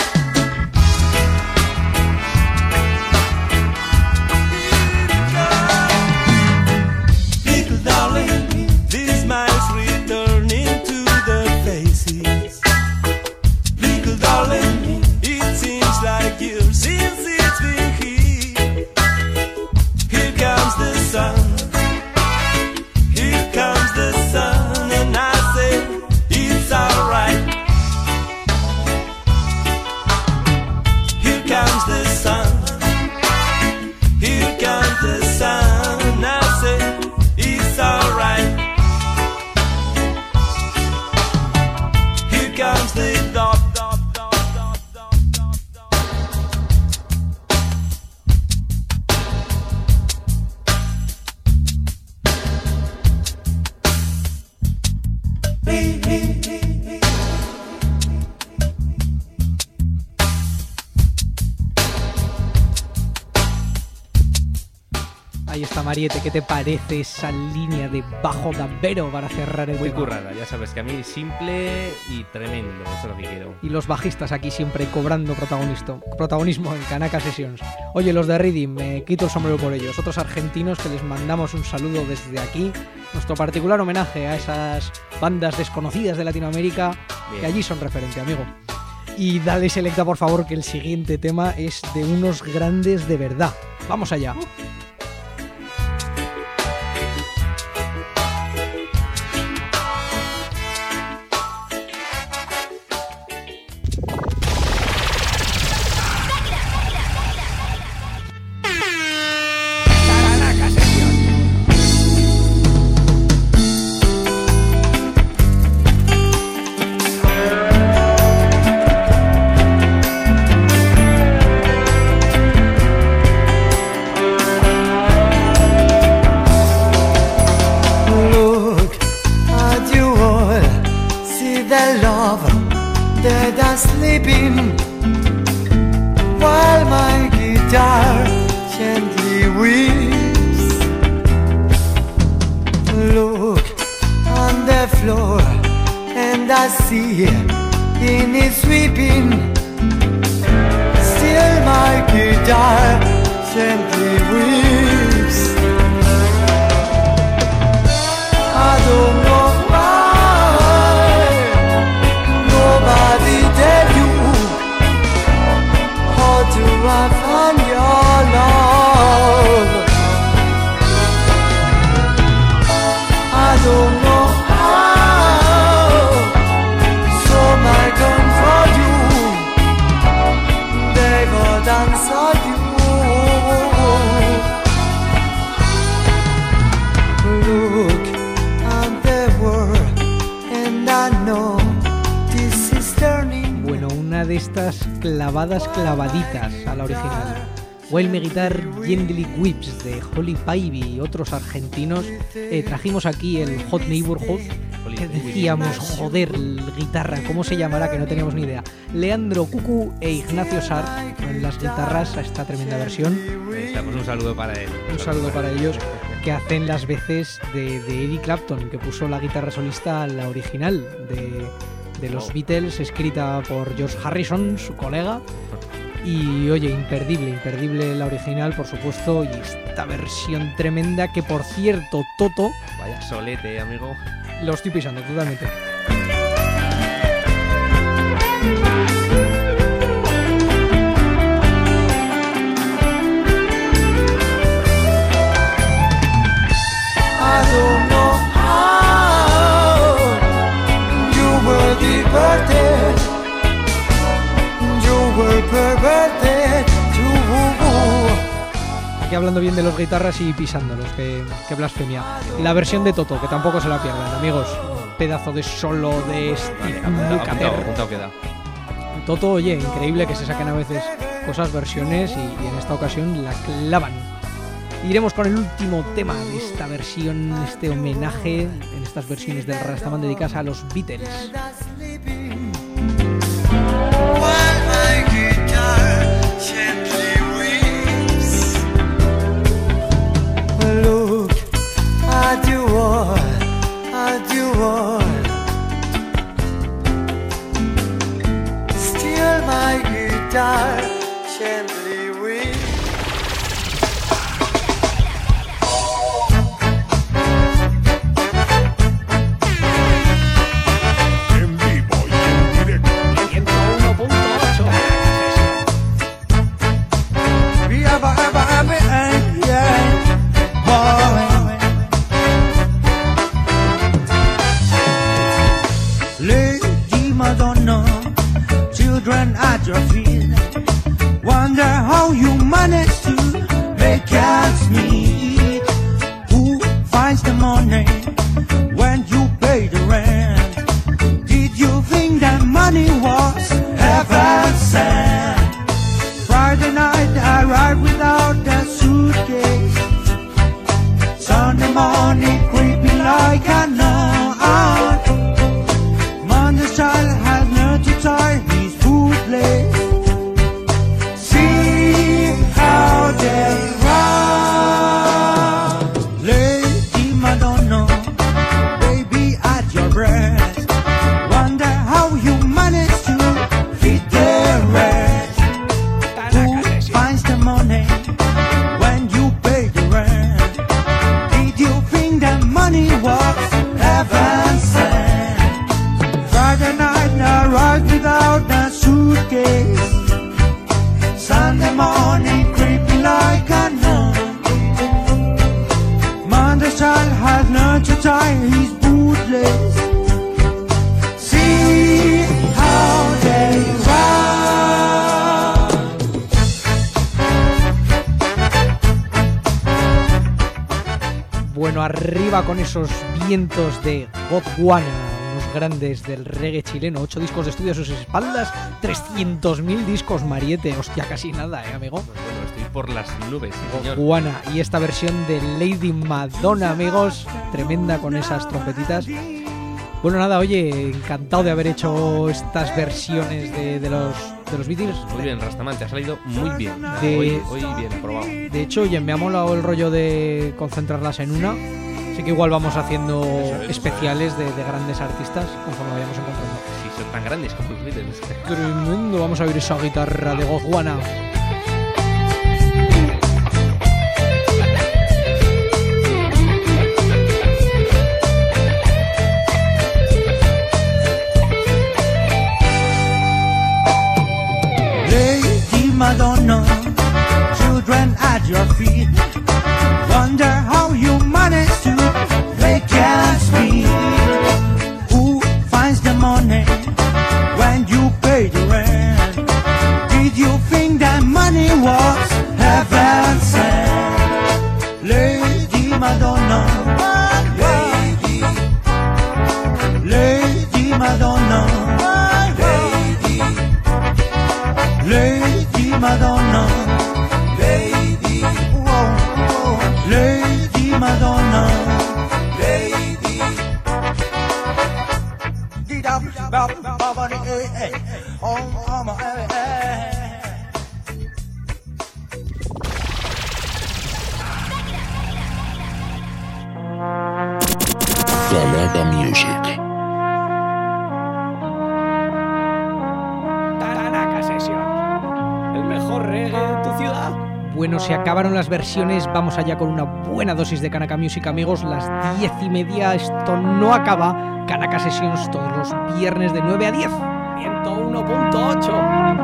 Little darling, these smiles returning to the faces. Little darling, it seems like years since it's been here. Here comes the sun. Here comes the sun, and I say it's alright. Here comes the sun. Here comes the sun, and I say it's alright. Here comes the dot. Ahí está, Mariette, ¿qué te parece esa línea de bajo gambero para cerrar el Muy tema? currada, ya sabes que a mí simple y tremendo, eso es lo que quiero. Y los bajistas aquí siempre cobrando protagonismo, protagonismo en Kanaka Sessions. Oye, los de Rhythm, me quito el sombrero por ellos. Otros argentinos que les mandamos un saludo desde aquí. Nuestro particular homenaje a esas bandas desconocidas de Latinoamérica. Bien. Que allí son referente, amigo. Y dale Selecta, por favor, que el siguiente tema es de unos grandes de verdad. Vamos allá. Uh. Clavadas clavaditas a la original. While Me Guitar Gently Whips de Holly Pivey y otros argentinos. Eh, trajimos aquí el Hot Neighborhood, que decíamos, joder, guitarra, ¿cómo se llamará? Que no teníamos ni idea. Leandro Cucu e Ignacio Sar en las guitarras a esta tremenda versión. Pues un saludo para él. Un saludo para ellos. que hacen las veces de, de Eric Clapton, que puso la guitarra solista a la original de, de los oh. Beatles, escrita por George Harrison, su colega. Y oye, imperdible, imperdible la original, por supuesto, y esta versión tremenda que, por cierto, Toto... Vaya solete, amigo. Lo estoy pisando totalmente. I don't know how you were diverted, you were perverted, you. Aquí hablando bien de los guitarras y pisándolos, que, que blasfemia. La versión de Toto, que tampoco se la pierdan, amigos. Pedazo de solo de Steve Lukather. Toto, oye, increíble que se saquen a veces cosas, versiones, y, y en esta ocasión la clavan. Iremos con el último tema de esta versión, este homenaje en estas versiones del Rastaman dedicadas a los Beatles. Look at you all, at you all. Steal my guitar, gently weep. Children at your feet, wonder how you manage to make ends meet. Who finds the money when you pay the rent? Did you think that money was heaven sent? Friday night I arrived without a suitcase. Sunday morning creeping like a nun. Monday's child has learned to tie his bootlace. See how they run. Lady Madonna, baby at your breast. Wonder how you manage to feed the rest. Who finds the money when you pay the rent? Did you think that money was heaven sent? Friday night I arrived without a suitcase. Sunday morning creeping like a nun. Monday's child has learned to tie his bootlace. See how they run. Bueno, arriba con esos vientos de Gondwana, unos grandes del reggae chileno. Ocho discos de estudio a sus espaldas, trescientos mil discos, Mariette. Hostia, casi nada, ¿eh, amigo? Pues bueno, estoy por las nubes, sí, señor. Gondwana, y esta versión de Lady Madonna, amigos, tremenda con esas trompetitas. Bueno, nada, oye, encantado de haber hecho estas versiones de, de los de los Beatles. Muy bien, Rastaman, te ha salido muy bien. De, hoy, hoy bien, aprobado. De hecho, oye, me ha molado el rollo de concentrarlas en una. Así que igual vamos haciendo eso es, especiales de, de grandes artistas conforme vayamos encontrando. Sí, son tan grandes como los Beatles. Tremendo, vamos a oír esa guitarra de Gondwana. Madonna, children at your feet, wonder how you manage to make ends meet. Who finds the money when you pay the rent? Did you think that money was heaven sent? Lady Madonna, lady, Lady Madonna, lady, lady. Madonna, lady, whoa, whoa. Lady Madonna, lady. Did up, bop, bop, bop, eh, eh, oh, oh, eh, eh. Kanaka Music. Kanaka Sessions. El mejor reggae de tu ciudad. Bueno, se acabaron las versiones, vamos allá con una buena dosis de Kanaka Music, amigos. Las diez y media, esto no acaba. Kanaka Sessions todos los viernes de nueve a diez. ciento uno punto ocho.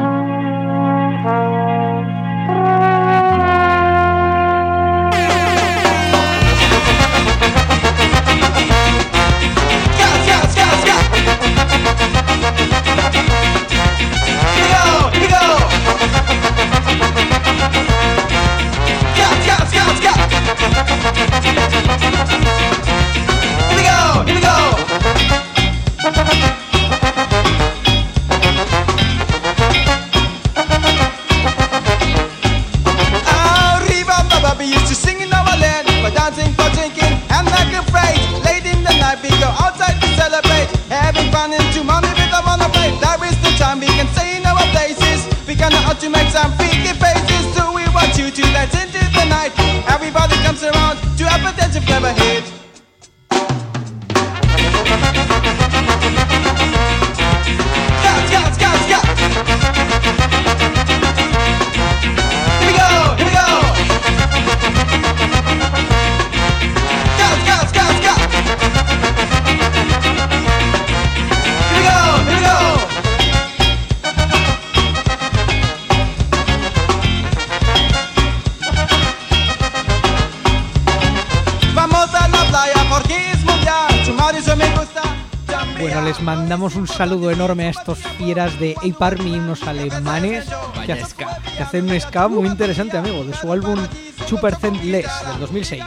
To make some freaky faces, so we want you to dance into the night. Everybody comes around to a potential clever hit. Scott, Scott, Scott, Scott. Here we go, here we go. Scott, Scott, Scott, Scott. Here we go, here we go. Bueno, les mandamos un saludo enorme a estos fieras de Ape Army, unos alemanes que, hace, que hacen un ska muy interesante, amigo, de su álbum Super Zenless del dos mil seis.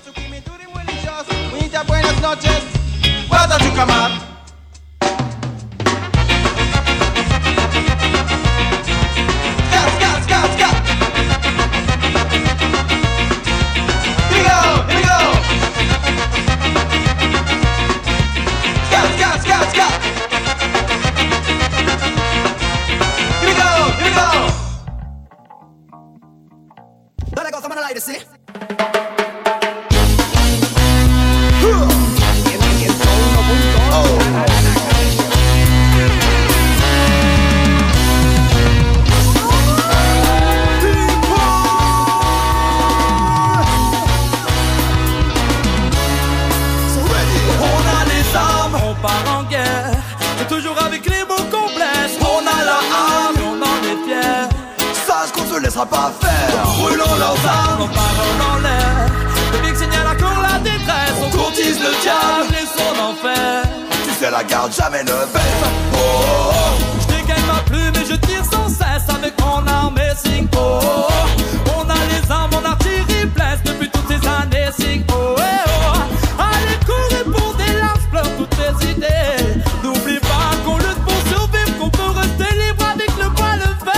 Buenas noches, ¿puedo tu cama? Pas faire, brûlons leurs armes, nos paroles en l'air. Le big signale encore la détresse. On courtise le diable et son enfer. Tu sais la garde jamais ne baisse. Oh, oh, oh. Je dégaine ma plume et je tire sans cesse avec mon arme et signe. Oh, oh. On a les armes, on artillerie blesse depuis toutes ces années. Signe. Oh, oh, oh. Allez courir pour des larges pleurs toutes tes idées. N'oublie pas qu'on lutte pour survivre, qu'on peut rester libre avec le poing levé.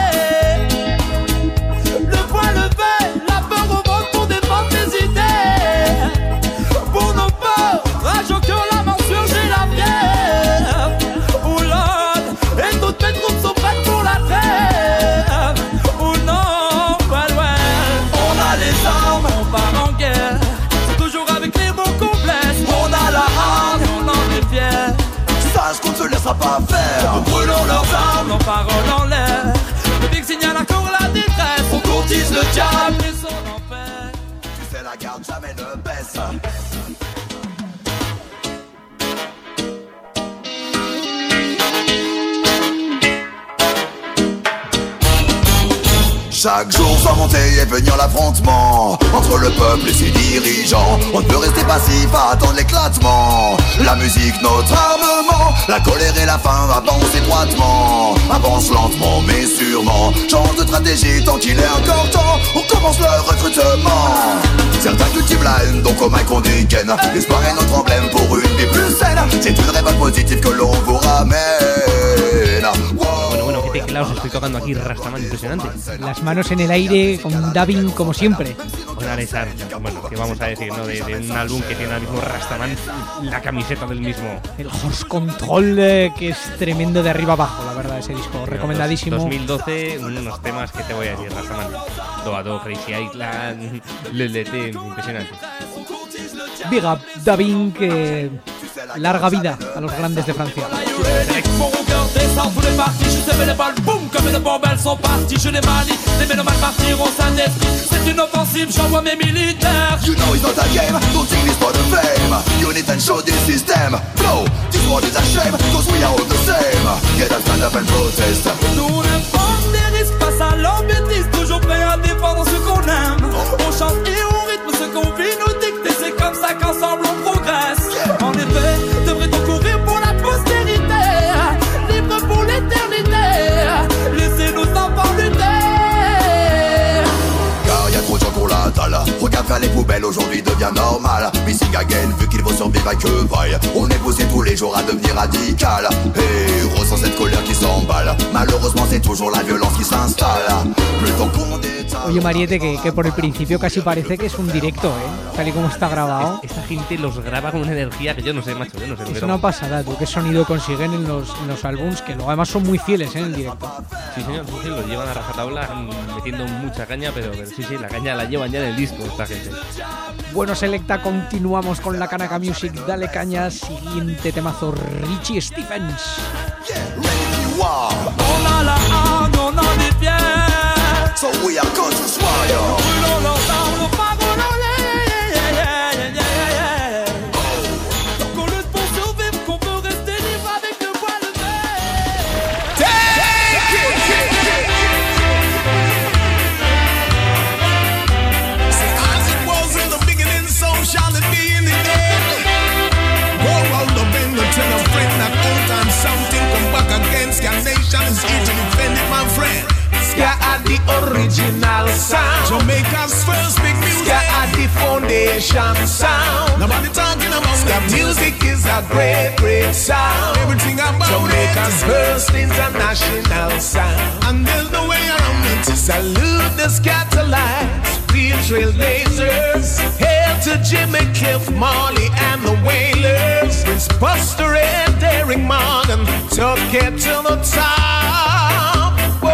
La peur au ventre pour défendre tes idées. Pour nos peurs, rage au cœur, la morsure, j'ai la fièvre. Oh Lord, et toutes mes troupes sont prêtes pour la trêve. Oh non, well, well. On a les armes, on part en guerre. C'est toujours avec les mots qu'on blesse. On a la hargne, on en est fier. Sache qu'on ne se laissera pas faire. Nous brûlons leurs armes, nos paroles en l'air. Le big signale encore la détresse. On courtise le diable et son enfer. Tu sais la garde jamais ne baisse. Chaque jour sans monter et venir l'affrontement entre le peuple et ses dirigeants. On ne peut rester passif à attendre l'éclatement. La musique, notre armement. La colère et la faim avancent étroitement. Avance lentement mais sûrement. Change de stratégie tant qu'il est encore temps. On commence le recrutement. Certains cultivent la haine, donc au mic on dégaine. L'espoir est notre emblème pour une vie plus saine. C'est une révolte positive que l'on vous ramène. Bueno, bueno, qué teclados estoy tocando aquí, Rastaman, impresionante. Las manos en el aire, con dubbing como siempre. Bueno, Alessar, bueno, ¿qué vamos a decir, no? De, de un álbum que tiene ahora mismo Rastaman, la camiseta del mismo. El Horse Control, eh, que es tremendo de arriba abajo, la verdad, ese disco, pero recomendadísimo. dos mil doce, unos temas que te voy a decir, Rastaman. Do a Do, Crazy Island, L L T, impresionante. Big up Dabin, que larga vida a los grandes de Francia. Mon cœur descend tous les partis, je sais les balles, boum, comme les bombes elles sont parties, je les manie, les mélomanes partiront sans esprit, c'est une offensive, j'envoie mes militaires. You know it's not a game, don't take this for the fame, unit and show this system, flow, this world is a shame, cause we are all the same, get up, stand up and protest. Nous n'importe des risques face à leur bêtise, toujours prêt à défendre ce qu'on aime, on chante et on rythme ce qu'on vit nous dicter, c'est comme ça qu'ensemble on progresse, en effet, devrait-on courir pour la postérité, libre pour l'éternité, laissez-nous enfants lutter. Car y a trop de gens qu'on la dalle, regarde faire les poubelles aujourd'hui devient normal, missing again vu qu'il faut survivre avec que vaille, on est poussé tous les jours à devenir radical, et ressent cette colère qui s'emballe, malheureusement c'est toujours la violence qui s'installe, plus tant qu'on détale. Oye Mariette, que, que por el principio casi parece que es un directo, ¿eh? Tal y como está grabado. Esta gente los graba con una energía que yo no sé, macho, yo no sé. Es pero... una pasada, tú, qué sonido consiguen en los, en los álbums, que luego además son muy fieles, ¿eh? En el directo. Sí, señor, sí, sí, lo llevan a rajatabla metiendo mucha caña, pero, pero sí, sí, la caña la llevan ya en el disco esta gente. Bueno, Selecta, continuamos con la Kanaka Music, dale caña, siguiente temazo, Richie Stephens. Oh là là, on en est fiers. So we are going to swire. Brûlons l'ensemble, parolons-les. Qu'on lutte pour survivre, qu'on peut rester libre avec le poil levé. Take it! See, as it was in the beginning, so shall it be in the end. Go round the bend and tell a friend that old time something come back against your nation is here to defend it, my friend. Ska are the original sound. Jamaica's first big music. Ska are the foundation sound. Nobody talking about Ska music is a great, great sound. Everything about Jamaica's it. first international sound. And there's no way around it. Salute the Scatolites, real trailblazers. Hail to Jimmy Cliff, Marley and the Wailers. Prince Buster and Daring Morgan took it to the top.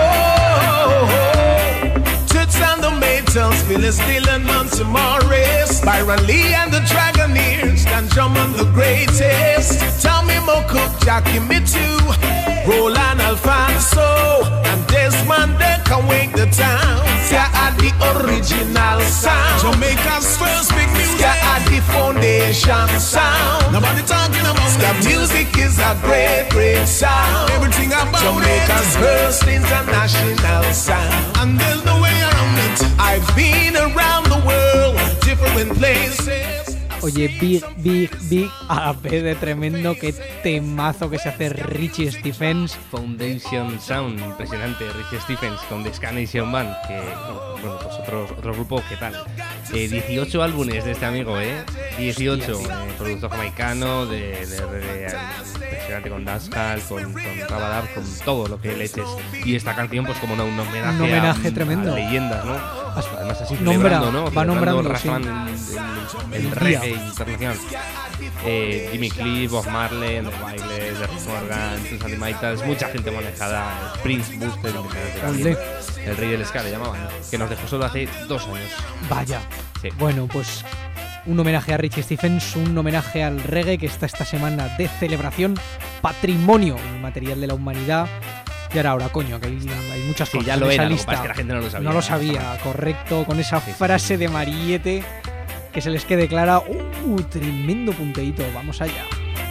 Toots and the Maytals, Phyllis Dillon, Monty Morris, Byron Lee and the Dragoneers, Dan Drummond the greatest, Tommy Mocook, Jackie Mittoo, Roland Alfonso, and Desmond they can wake the town. Ska are the original sound. Jamaica's first big music. Ska are the foundation sound. Nobody talking about Ska it. music is a great, great sound. Everything about Jamaica's it. first international sound. And there's no way around it. I've been around the world, different places. Oye, big, big, big, a ver de tremendo, qué temazo que se hace Richie Stephens. Foundation Sound, impresionante, Richie Stephens con The Ska Nation Band, que, bueno, pues otro, otro grupo, ¿qué tal? Eh, dieciocho álbumes de este amigo, ¿eh? dieciocho, eh, producto jamaicano, de, de, de, de impresionante con Dancehall, con, con Rabadab, con todo lo que le eches. Y esta canción, pues como no, un homenaje, Un homenaje a, tremendo. a leyendas, ¿no? Además así Nombra, celebrando, ¿no? va Celebrando nombrando, el sí. Rahman, el, el, el El reggae día. internacional. Eh, Jimmy Cliff, Bob Marley, The Wailers, Derrick Morgan, Toots and the Maytals, mucha gente manejada, Prince, Buster, Olé. el rey del ska le llamaban, que nos dejó solo hace dos años. Vaya. Sí. Bueno, pues un homenaje a Richie Stephens, un homenaje al reggae que está esta semana de celebración, patrimonio material de la humanidad. Y ahora, ahora, coño, que hay, hay muchas Sí, cosas ya lo en esa era, lo que lista. pasa es que la gente no lo sabía. No lo sabía, correcto, con esa frase de Mariette que se les quede clara. ¡Uh! Tremendo punteíto, vamos allá.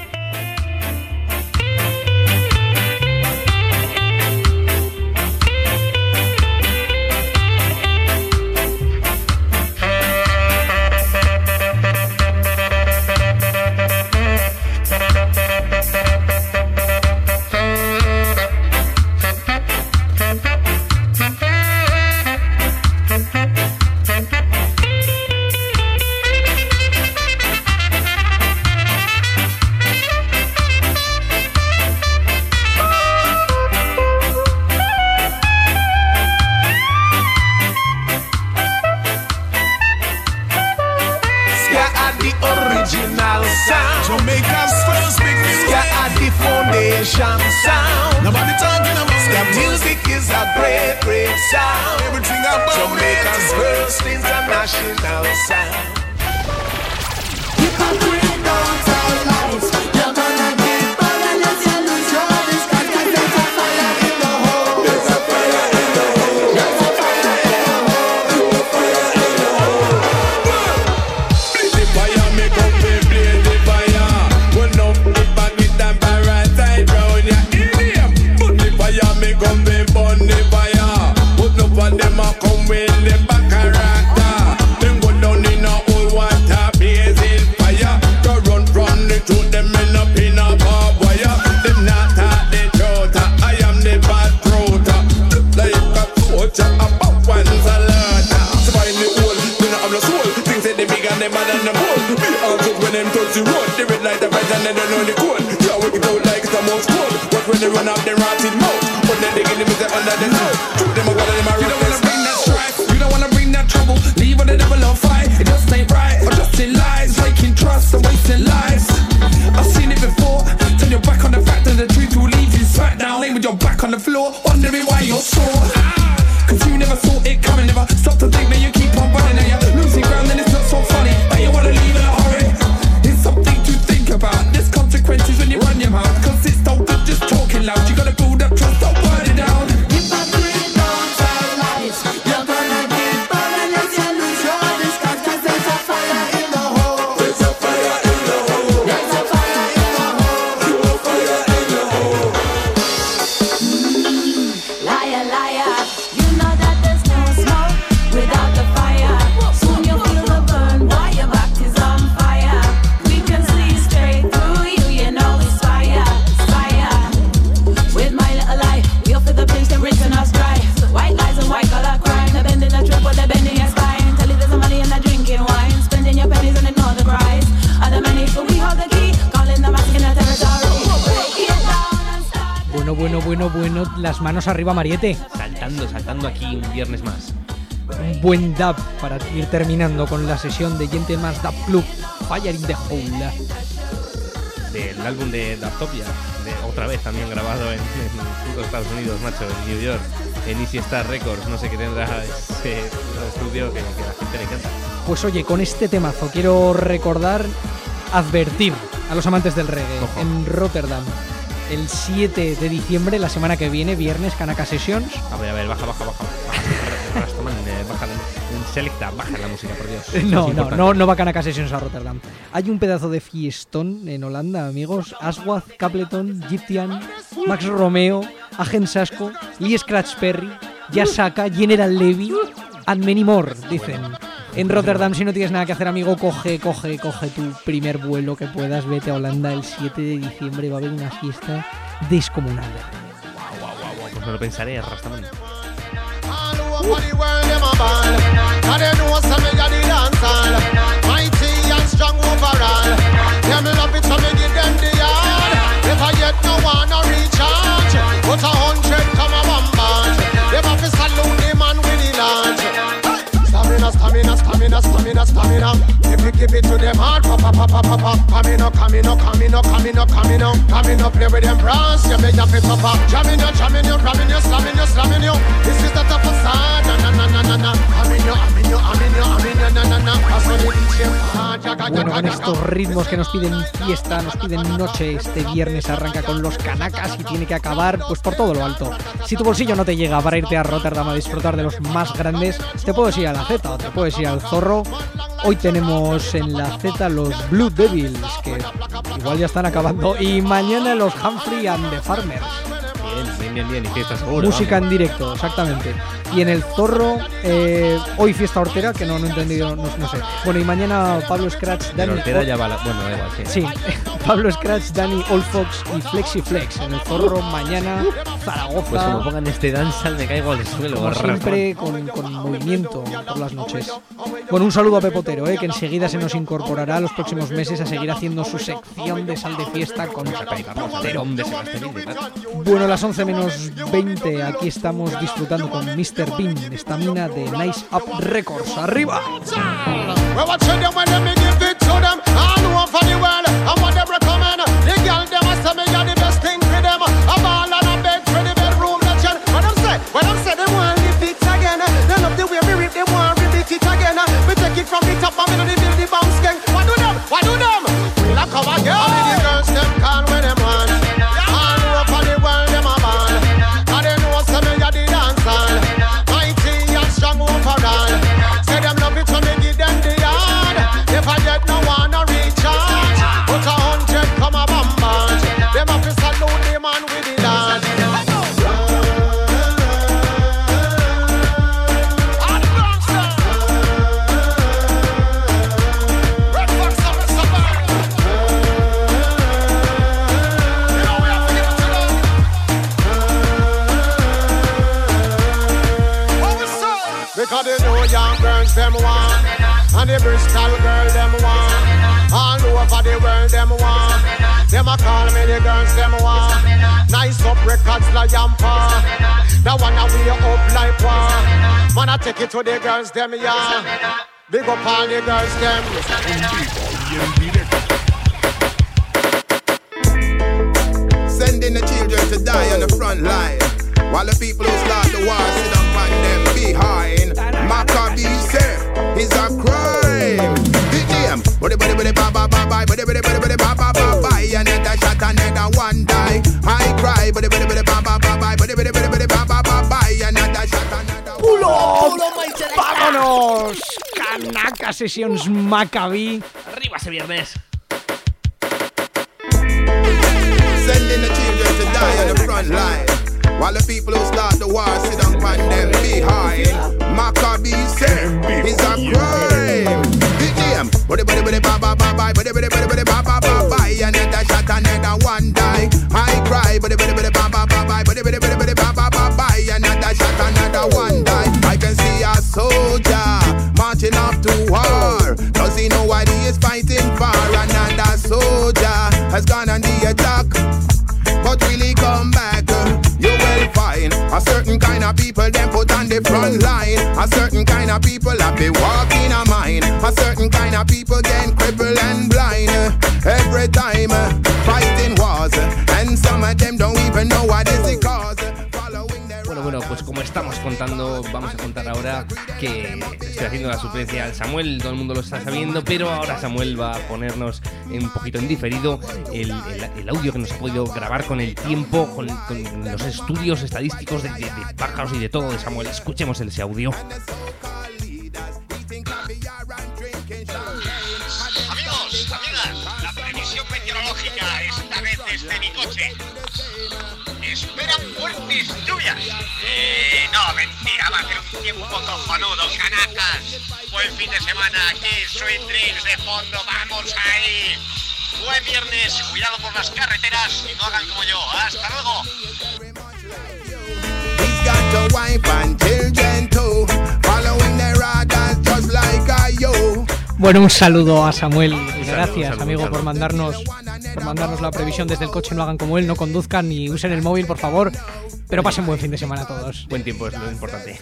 Jamaica's first big music. Ska are the foundation sound. Nobody talking about Ska it. music is a great, great sound. Everything about Jamaica's it. first international sound. Las manos arriba, Mariette. Saltando, saltando aquí un viernes más. Un buen dub para ir terminando con la sesión de Gentleman's Dub Club, Fire in the Hole. Del álbum de Dubtopia, de otra vez también grabado en, en Estados Unidos, macho, en New York, en Easy Star Records. No sé qué tendrá ese estudio que, que a la gente le encanta. Pues oye, con este temazo quiero recordar, advertir a los amantes del reggae. Ojo. En Rotterdam. El siete de diciembre, la semana que viene, viernes, Kanaka Sessions. A ver, a ver, baja, baja, baja. Baja, Rastaman, eh, baja en Selecta, baja la música, por Dios. No, no, no, no va Kanaka Sessions a Rotterdam. Hay un pedazo de fiestón en Holanda, amigos. Aswath, Capleton, Gyptian, Max Romeo, Agent Sasco, Lee Scratch Perry, Yasaka, General Levy, and many more, dicen. En Rotterdam, si no tienes nada que hacer, amigo, coge, coge, coge tu primer vuelo que puedas, vete a Holanda el siete de diciembre, va a haber una fiesta descomunal. Guau, guau, guau, guau, pues me lo pensaré, Rastaman. Stamina, stamina, stamina, stamina. If you give it to them hard, pop, pop, pop, pop, pop. Camino, camino, camino, camino, camino. Camino, play with them brass, you make your fit up. Jamming you, jamming you, ramming you, slamming you, slamming you. This is the top of side, na na na na na. Camino, camino, camino, camino, na na na. Paso de dicho, bueno, con estos ritmos que nos piden fiesta, nos piden noche, este viernes arranca con los Kanakas y tiene que acabar pues por todo lo alto. Si tu bolsillo no te llega para irte a Rotterdam a disfrutar de los más grandes, te puedes ir a la Z o te puedes ir al Zorro. Hoy tenemos en la Z los Blue Devils, que igual ya están acabando, y mañana los Humphrey and the Farmers. Bien, bien, bien, bien, y fiesta seguro. Música vamos. En directo, exactamente. Y en el Zorro, eh, hoy fiesta hortera, que no, no he entendido, no, no sé. Bueno, y mañana Pablo Scratch, Dani... La hortera ya va la... Bueno, da igual, sí. Sí, Pablo Scratch, Dani Olfox y Flexi Flex. En el Zorro, mañana, Zaragoza... Pues como pongan este danzal me caigo al suelo. Como siempre, con, con movimiento por las noches. Bueno, un saludo a Pepotero, eh, que enseguida se nos incorporará a los próximos meses a seguir haciendo su sección de sal de fiesta con Pepotero. Bueno, las once menos veinte, aquí estamos disfrutando con mister Bean, estamina de Nice Up Records. ¡Arriba! From the top, I'm in the build the bounce gang. What do them? What do them? girls them want, and the Bristol girl them want, all over the world them want. Them a call me the girls them want. Nice up records like Yampa. That one a way up like one. Man I take it to the girls them yeah. Big up all the girls them. Sending the children to die on the front line, while the people who start the war sit up on them behind. Maccabee say is a crime. The name, buddy buddy buddy ba ba ba ba, buddy buddy buddy buddy ba ba ba ba. Another shot, another one die. I cry, buddy buddy buddy ba ba ba ba, buddy buddy buddy buddy ba ba ba ba. Another shot, another. ¡Pull up! ¡Vámonos! Kanaka Sessions Maccabee. Arriba ese viernes. Sending the children to die on the front line, while the people who start the war sit down on them behind. Maccabee say is a crime. The name, buddy buddy buddy ba ba ba ba, buddy buddy buddy buddy ba ba ba ba. Another shot, another one die. I cry, buddy buddy buddy ba ba ba ba, buddy buddy buddy buddy ba ba ba ba. Another shot, another one die. I can see a soldier marching off to war. Does he know what he is fighting for? Another soldier has gone on the attack, but will he come back? You will find a certain kind of people them put on the front line. A certain kind of people have been walking a mine. A certain kind of people get crippled and blind every time fighting wars, and some of them don't even know what is the cause. Bueno, bueno, pues como estamos contando, vamos a contar ahora que estoy haciendo la suplencia al Samuel, todo el mundo lo está sabiendo, pero ahora Samuel va a ponernos un poquito en diferido el, el, el audio que nos ha podido grabar con el tiempo, con, con los estudios estadísticos de, de, de pájaros y de todo de Samuel. Escuchemos ese audio. Amigos, amigas, la previsión meteorológica esta vez desde mi coche. Esperan fuertes lluvias. Eh, no, mentira, va a ser un tiempo cojonudo, canacas. Buen fin de semana aquí, Sweet Dreams de fondo, vamos ahí. Buen viernes, cuidado por las carreteras y no hagan como yo. Hasta luego. Bueno, un saludo a Samuel. Gracias, salud, amigo, salud. por mandarnos por mandarnos la previsión desde el coche. No hagan como él, no conduzcan ni usen el móvil, por favor. Pero pasen buen fin de semana a todos. Buen tiempo es lo importante.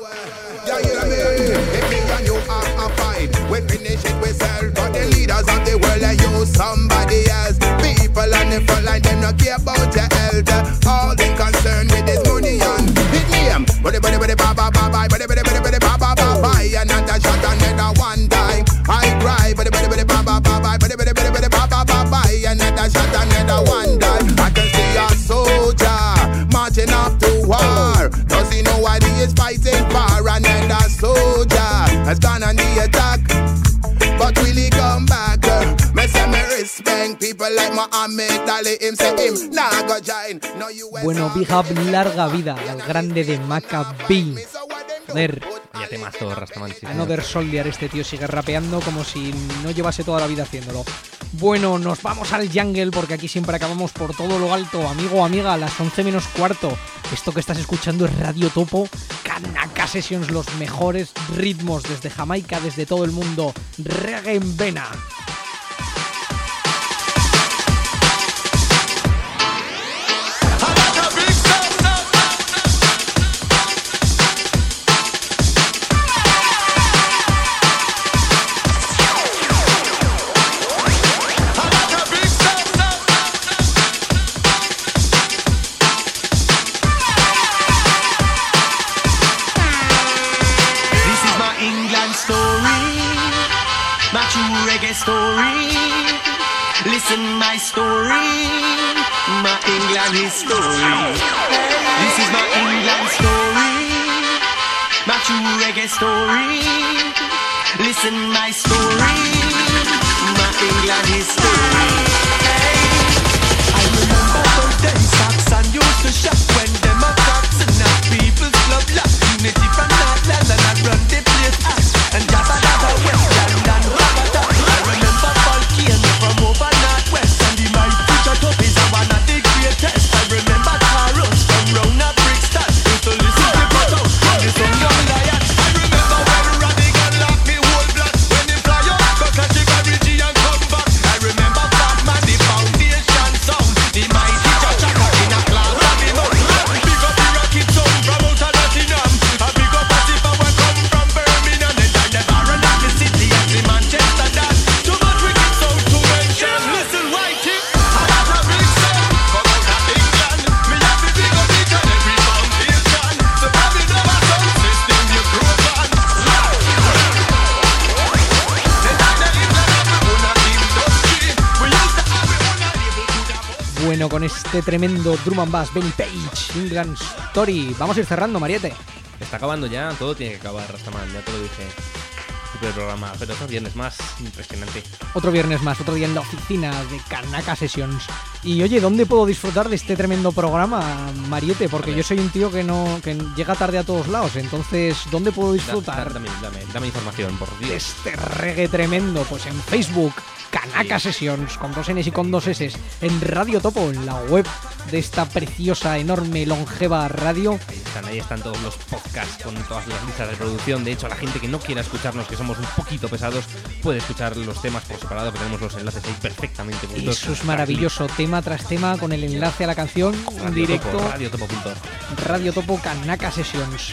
I cry, but but but ba ba ba ba, but but but but ba ba ba ba. Another shot, another one die. I can see a soldier marching off to war. Does he know what he is fighting for? Another soldier has gone on the attack, but will he come back? Me say me respect people like Muhammad Ali. Him say him nah go join. No you. Bueno, big up, larga vida al grande de Maccabee. Joder. Ya temazo, Rastaman. Sí, Another Soldier, este tío sigue rapeando como si no llevase toda la vida haciéndolo. Bueno, nos vamos al jungle porque aquí siempre acabamos por todo lo alto. Amigo, amiga, a las once menos cuarto. Esto que estás escuchando es Radio Topo, Kanaka Sessions, los mejores ritmos desde Jamaica, desde todo el mundo. Reggae en vena. Story, listen my story, my England history. This is my England story, my true reggae story. Listen my story, my England history. Hey, I remember those days Saxon used to shop when them attacks and now people's club lock. Unity from Northland and I run the place act and Jabba Dabba Westland and Rabata. From over northwest and the mighty Future Top is one of the greatest. I remember Taros from round a Brixton. Used to listen to Pato, this young young lion. I remember when Radical Lion Bueno, con este tremendo drum and bass, Benny Page, England Story. Vamos a ir cerrando, Mariette. Está acabando ya, todo tiene que acabar, Rastaman, ya te lo dije. Super programa, pero otro viernes más, impresionante. Otro viernes más, otro día en la oficina de Kanaka Sessions. Y oye, ¿dónde puedo disfrutar de este tremendo programa, Mariette? Porque yo soy un tío que no que llega tarde a todos lados, entonces, ¿dónde puedo disfrutar? Dame, dame, dame información, por Dios. Este reggae tremendo, pues en Facebook, Kanaka sí. Sessions, con dos N's y con dos S's, en Radio Topo, en la web de esta preciosa, enorme, longeva radio. Ahí están, ahí están todos los podcasts con todas las listas de reproducción. De hecho, la gente que no quiera escucharnos, que somos un poquito pesados, puede escuchar los temas por separado, que tenemos los enlaces ahí perfectamente puestos. Eso es maravilloso, tema tras tema, con el enlace a la canción, en directo. Radio Topo. Radio Topo, Kanaka Sessions.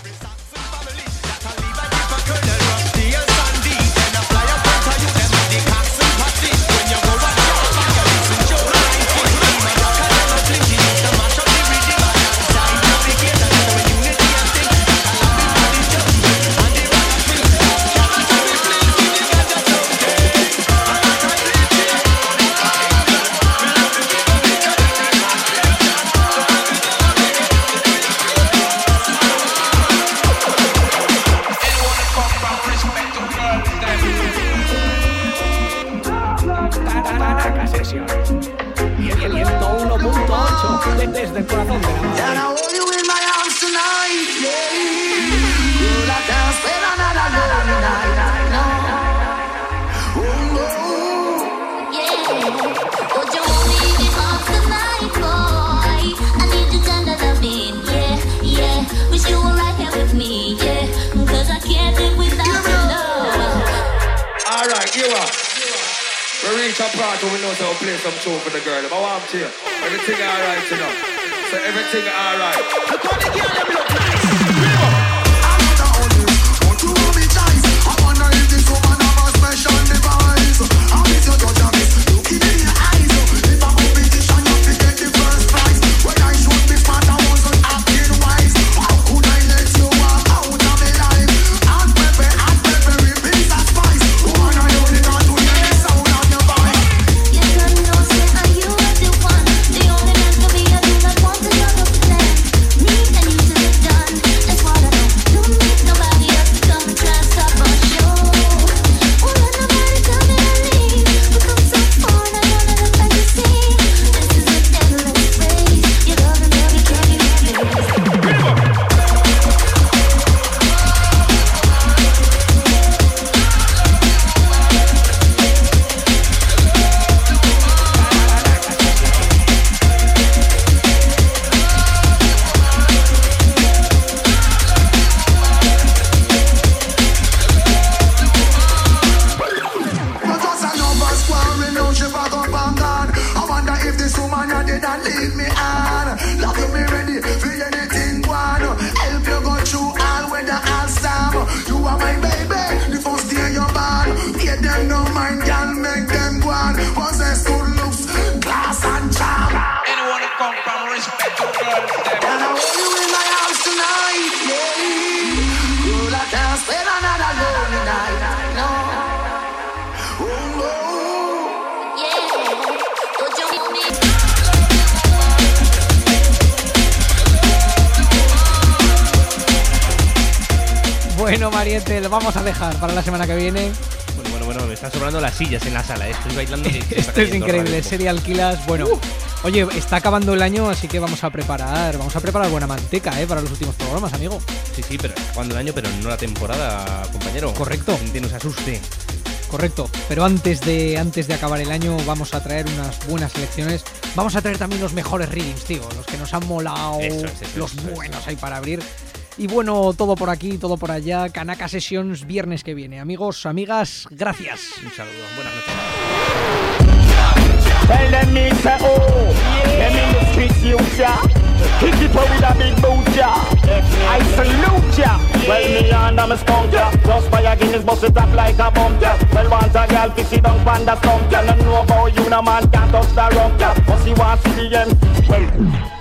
Desde el corazón de la madre. Alright, you are. We reach a part where we know to play some tune for the girl. If I want to, everything alright, you know. So everything alright. Look how the girl them look nice. I'm not the only one to be nice. I wonder if this woman have a special device. How is your daughter miss? Looking in your eyes. If I'm competition, you have to get the first prize. When I should be smart, I wasn't acting wise. How could I let you walk out of my life? Hot pepper, hot pepper, repeat that spice. Woman, I only got to hear the sound of your voice. You don't know, say, are you the one? The only man to be a do not want another plan. Me and you to the done. That's what I know. Don't need nobody else to come and try to stop our show. Won't let nobody tell me to leave. We come so far, now none of the fantasy. This is an endless race. You love and love, you can't be replaced. Lead me on, love you me ready for anything one. Help you go through all weather, all storm. You are my baby, the first day you're born. Get them no mind, can make them go on. Possess good looks, class and charm. Anyone who come from respect to girls, them. And I want you in my house tonight, yeah. You like can't spend another lonely night, no. Oh no, yeah. Don't you want me? Bueno, Mariette, lo vamos a dejar para la semana que viene. Bueno, bueno, bueno, me están sobrando las sillas en la sala, ¿eh? Estoy bailando y esto es increíble, serie alquilas. Bueno, uh. oye, está acabando el año, así que vamos a preparar, vamos a preparar buena manteca, ¿eh? Para los últimos programas, amigo. Sí, sí, pero acabando el año, pero no la temporada, compañero. Correcto. La gente no se asuste. Correcto, pero antes de, antes de acabar el año vamos a traer unas buenas selecciones. Vamos a traer también los mejores readings, tío, los que nos han molado, eso es, eso los es, buenos hay para abrir. Y bueno, todo por aquí, todo por allá. Kanaka Sessions, viernes que viene. Amigos, amigas, gracias. Un saludo, buenas noches. Tell them me say oh, them in the streets you ya. Hit it with a big boot ya. I salute ya. Well me under my skunk ya. Just fire Guinness bust it up like a bump ya. Well want a girl fi sit down pon the stump ya. No know about you no man can't touch the rump ya. But she want see the end. Well.